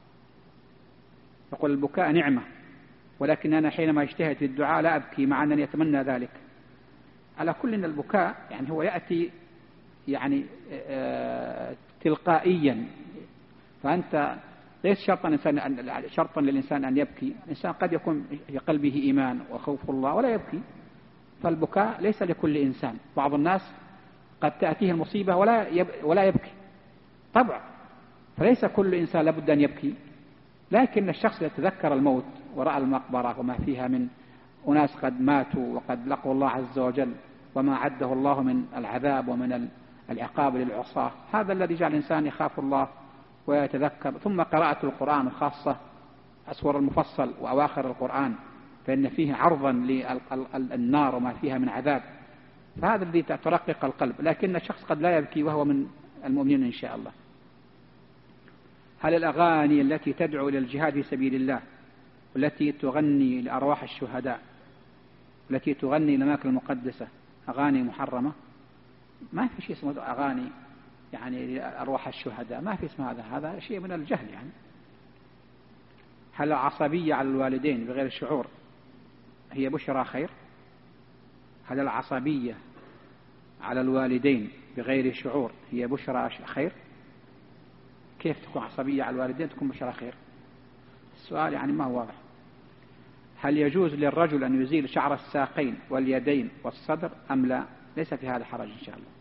يقول البكاء نعمة، ولكن أنا حينما اجتهد في الدعاء لا أبكي مع أنني أتمنى ذلك. على كل إن البكاء يعني هو يأتي يعني تلقائيا، فأنت ليس شرطا للإنسان أن يبكي. الإنسان قد يكون في قلبه إيمان وخوف الله ولا يبكي، فالبكاء ليس لكل إنسان. بعض الناس قد تأتيه المصيبة ولا يبكي طبعا، فليس كل إنسان لابد أن يبكي. لكن الشخص يتذكر الموت ورأى المقبرة وما فيها من أناس قد ماتوا وقد لقوا الله عز وجل وما عده الله من العذاب ومن العقاب للعصاة. هذا الذي جعل الإنسان يخاف الله ويتذكر. ثم قراءة القرآن وخاصة أسور المفصل وأواخر القرآن، فإن فيه عرضا للنار وما فيها من عذاب، فهذا الذي ترقق القلب. لكن الشخص قد لا يبكي وهو من المؤمنين إن شاء الله. هل الأغاني التي تدعو إلى الجهاد في سبيل الله والتي تغني لأرواح الشهداء التي تغني للأماكن المقدسة أغاني محرمة؟ ما في شيء اسمه أغاني يعني لأرواح الشهداء، ما في اسم هذا شيء من الجهل يعني. هل العصبية على الوالدين بغير الشعور هي بشرى خير؟ هل العصبية على الوالدين بغير شعور هي بشرى خير؟ كيف تكون عصبية على الوالدين تكون بشرى خير؟ السؤال يعني ما هو واضح. هل يجوز للرجل أن يزيل شعر الساقين واليدين والصدر أم لا؟ ليس في هذا حرج إن شاء الله.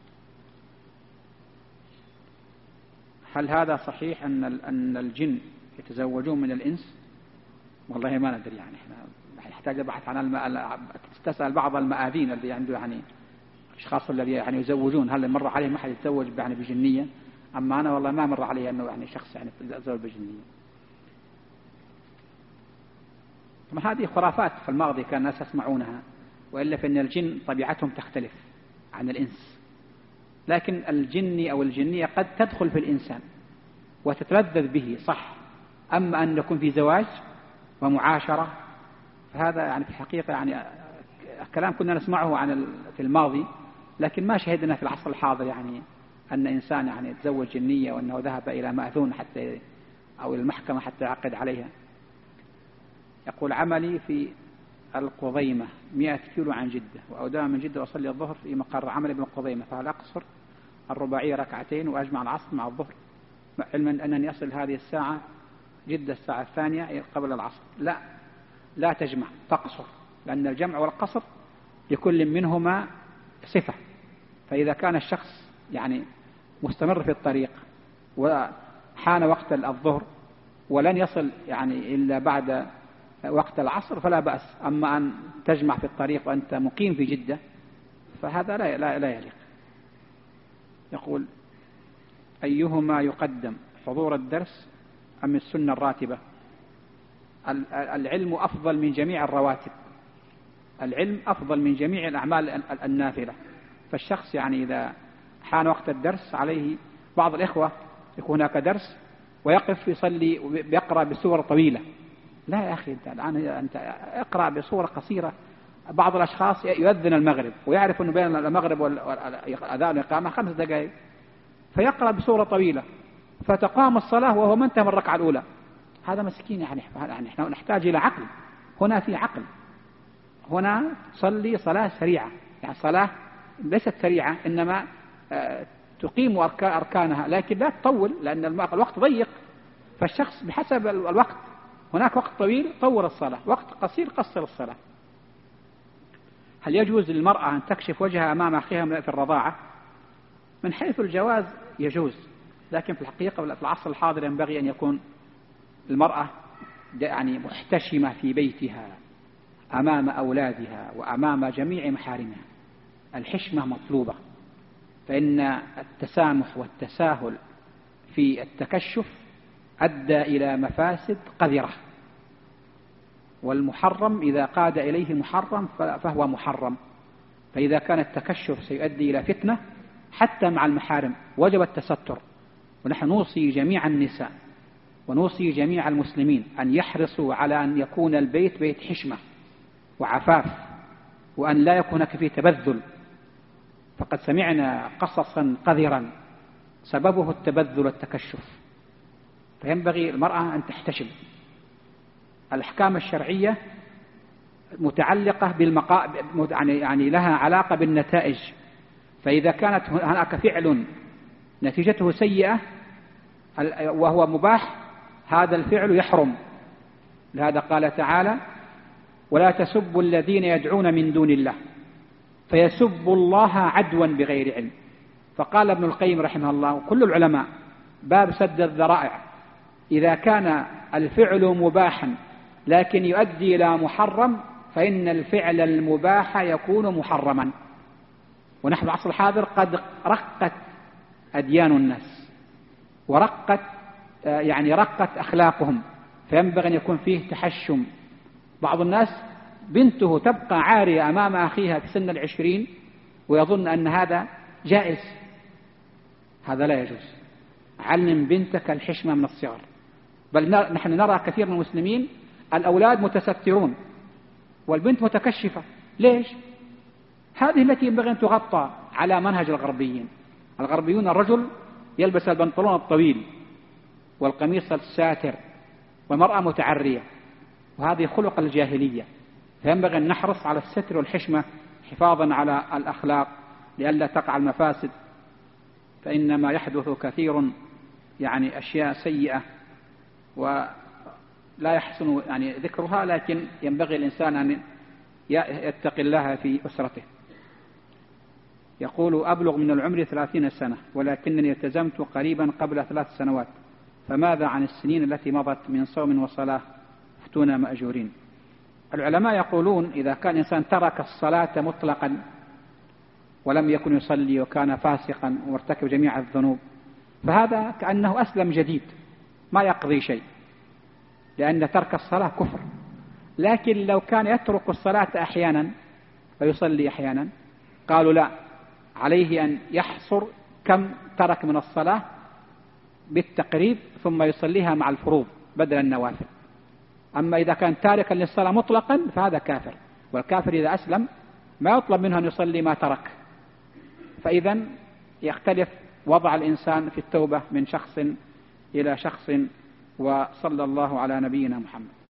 هل هذا صحيح أن الجن يتزوجون من الإنس؟ والله ما ندري يعني، يحتاج البحث عن تسأل بعض المآذين الذي عنده يعني أشخاص الذي يعني يزوجون، هل مر عليه ما حد يتزوج يعني بجنية؟ أما أنا والله ما مر علي أنه يعني شخص يعني يتزوج بجنية. هذه خرافات في الماضي كان الناس يسمعونها، وإلا فإن الجن طبيعتهم تختلف عن الإنس. لكن الجني أو الجنية قد تدخل في الإنسان وتتلذذ به صح، أما أن يكون في زواج ومعاشرة فهذا يعني في الحقيقة يعني كلام كنا نسمعه في الماضي، لكن ما شهدنا في العصر الحاضر يعني أن إنسان يعني يتزوج جنية وأنه ذهب إلى مأذون حتى أو المحكمة حتى يعقد عليها. يقول عملي في القضيمة 100 كيلو عن جدة، وأودام من جدة وأصلي الظهر في مقر عملي بالقضيمة، فهل أقصر الرباعية ركعتين وأجمع العصر مع الظهر، علما أنني أصل هذه الساعة جدة الساعة الثانية قبل العصر؟ لا تجمع، تقصر، لأن الجمع والقصر لكل منهما صفة. فإذا كان الشخص يعني مستمر في الطريق وحان وقت الظهر ولن يصل يعني إلا بعد وقت العصر فلا بأس. أما أن تجمع في الطريق وأنت مقيم في جدة فهذا لا يليق. يقول أيهما يقدم، حضور الدرس أم السنة الراتبة؟ العلم أفضل من جميع الرواتب، العلم أفضل من جميع الأعمال النافلة. فالشخص يعني إذا حان وقت الدرس عليه، بعض الإخوة يكون هناك درس ويقف يصلي ويقرأ بسور طويلة. لا يا أخي أنت اقرأ بصورة قصيرة. بعض الأشخاص يؤذن المغرب ويعرف أنه بين المغرب والأذان والإقامة 5 دقائق، فيقرأ بصورة طويلة فتقام الصلاة وهو ما انتهى من الركعة الأولى. هذا مسكين يعني احنا نحتاج إلى عقل. هنا في عقل، هنا تصلي صلاة سريعة، يعني صلاة ليست سريعة إنما تقيم أركانها، لكن لا تطول لأن الوقت ضيق. فالشخص بحسب الوقت، هناك وقت طويل طول الصلاة، وقت قصير قصر الصلاة. هل يجوز للمرأة أن تكشف وجهها أمام أخيها في الرضاعة؟ من حيث الجواز يجوز، لكن في الحقيقة في العصر الحاضر ينبغي أن يكون المرأة يعني محتشمة في بيتها أمام أولادها وأمام جميع محارمها. الحشمة مطلوبة، فإن التسامح والتساهل في التكشف أدى إلى مفاسد قذرة، والمحرم إذا قاد إليه محرم فهو محرم. فإذا كان التكشف سيؤدي إلى فتنة حتى مع المحارم وجب التستر. ونحن نوصي جميع النساء ونوصي جميع المسلمين أن يحرصوا على أن يكون البيت بيت حشمة وعفاف، وأن لا يكون فيه تبذل. فقد سمعنا قصصا قذرا سببه التبذل والتكشف، فينبغي المرأة أن تحتشم. الأحكام الشرعية متعلقة يعني لها علاقة بالنتائج. فإذا كانت هناك فعل نتيجته سيئة وهو مباح، هذا الفعل يحرم. لهذا قال تعالى ولا تسبوا الذين يدعون من دون الله فيسبوا الله عدوا بغير علم. فقال ابن القيم رحمه الله وكل العلماء باب سد الذرائع، إذا كان الفعل مباحا لكن يؤدي إلى محرم فإن الفعل المباح يكون محرما. ونحن العصر الحاضر قد رقت أديان الناس ورقت رقت أخلاقهم، فينبغي أن يكون فيه تحشم. بعض الناس بنته تبقى عارية أمام أخيها في سن 20 ويظن أن هذا جائز، هذا لا يجوز. علم بنتك الحشمة من الصغر. بل نحن نرى كثير من المسلمين الأولاد متسترون والبنت متكشفة. ليش؟ هذه التي ينبغي أن تغطى على منهج الغربيين. الغربيون الرجل يلبس البنطلون الطويل والقميص الساتر والمرأة متعرية، وهذه خلق الجاهلية. فينبغي أن نحرص على الستر والحشمة حفاظا على الأخلاق لئلا تقع المفاسد، فإنما يحدث كثير أشياء سيئة ولا يحسن ذكرها، لكن ينبغي الإنسان أن يتقي الله في أسرته. يقول: أبلغ من العمر 30 سنة ولكنني التزمت قريبا قبل 3 سنوات، فماذا عن السنين التي مضت من صوم وصلاة؟ افتونا مأجورين. العلماء يقولون إذا كان إنسان ترك الصلاة مطلقا ولم يكن يصلي وكان فاسقا وارتكب جميع الذنوب، فهذا كأنه أسلم جديد ما يقضي شيء، لأن ترك الصلاة كفر. لكن لو كان يترك الصلاة أحيانا ويصلي أحيانا، قالوا لا، عليه أن يحصر كم ترك من الصلاة بالتقريب ثم يصليها مع الفروض بدل النوافل. أما إذا كان تاركا للصلاة مطلقا فهذا كافر، والكافر إذا أسلم ما يطلب منه أن يصلي ما ترك. فإذا يختلف وضع الإنسان في التوبة من شخص إلى شخص. وصلى الله على نبينا محمد.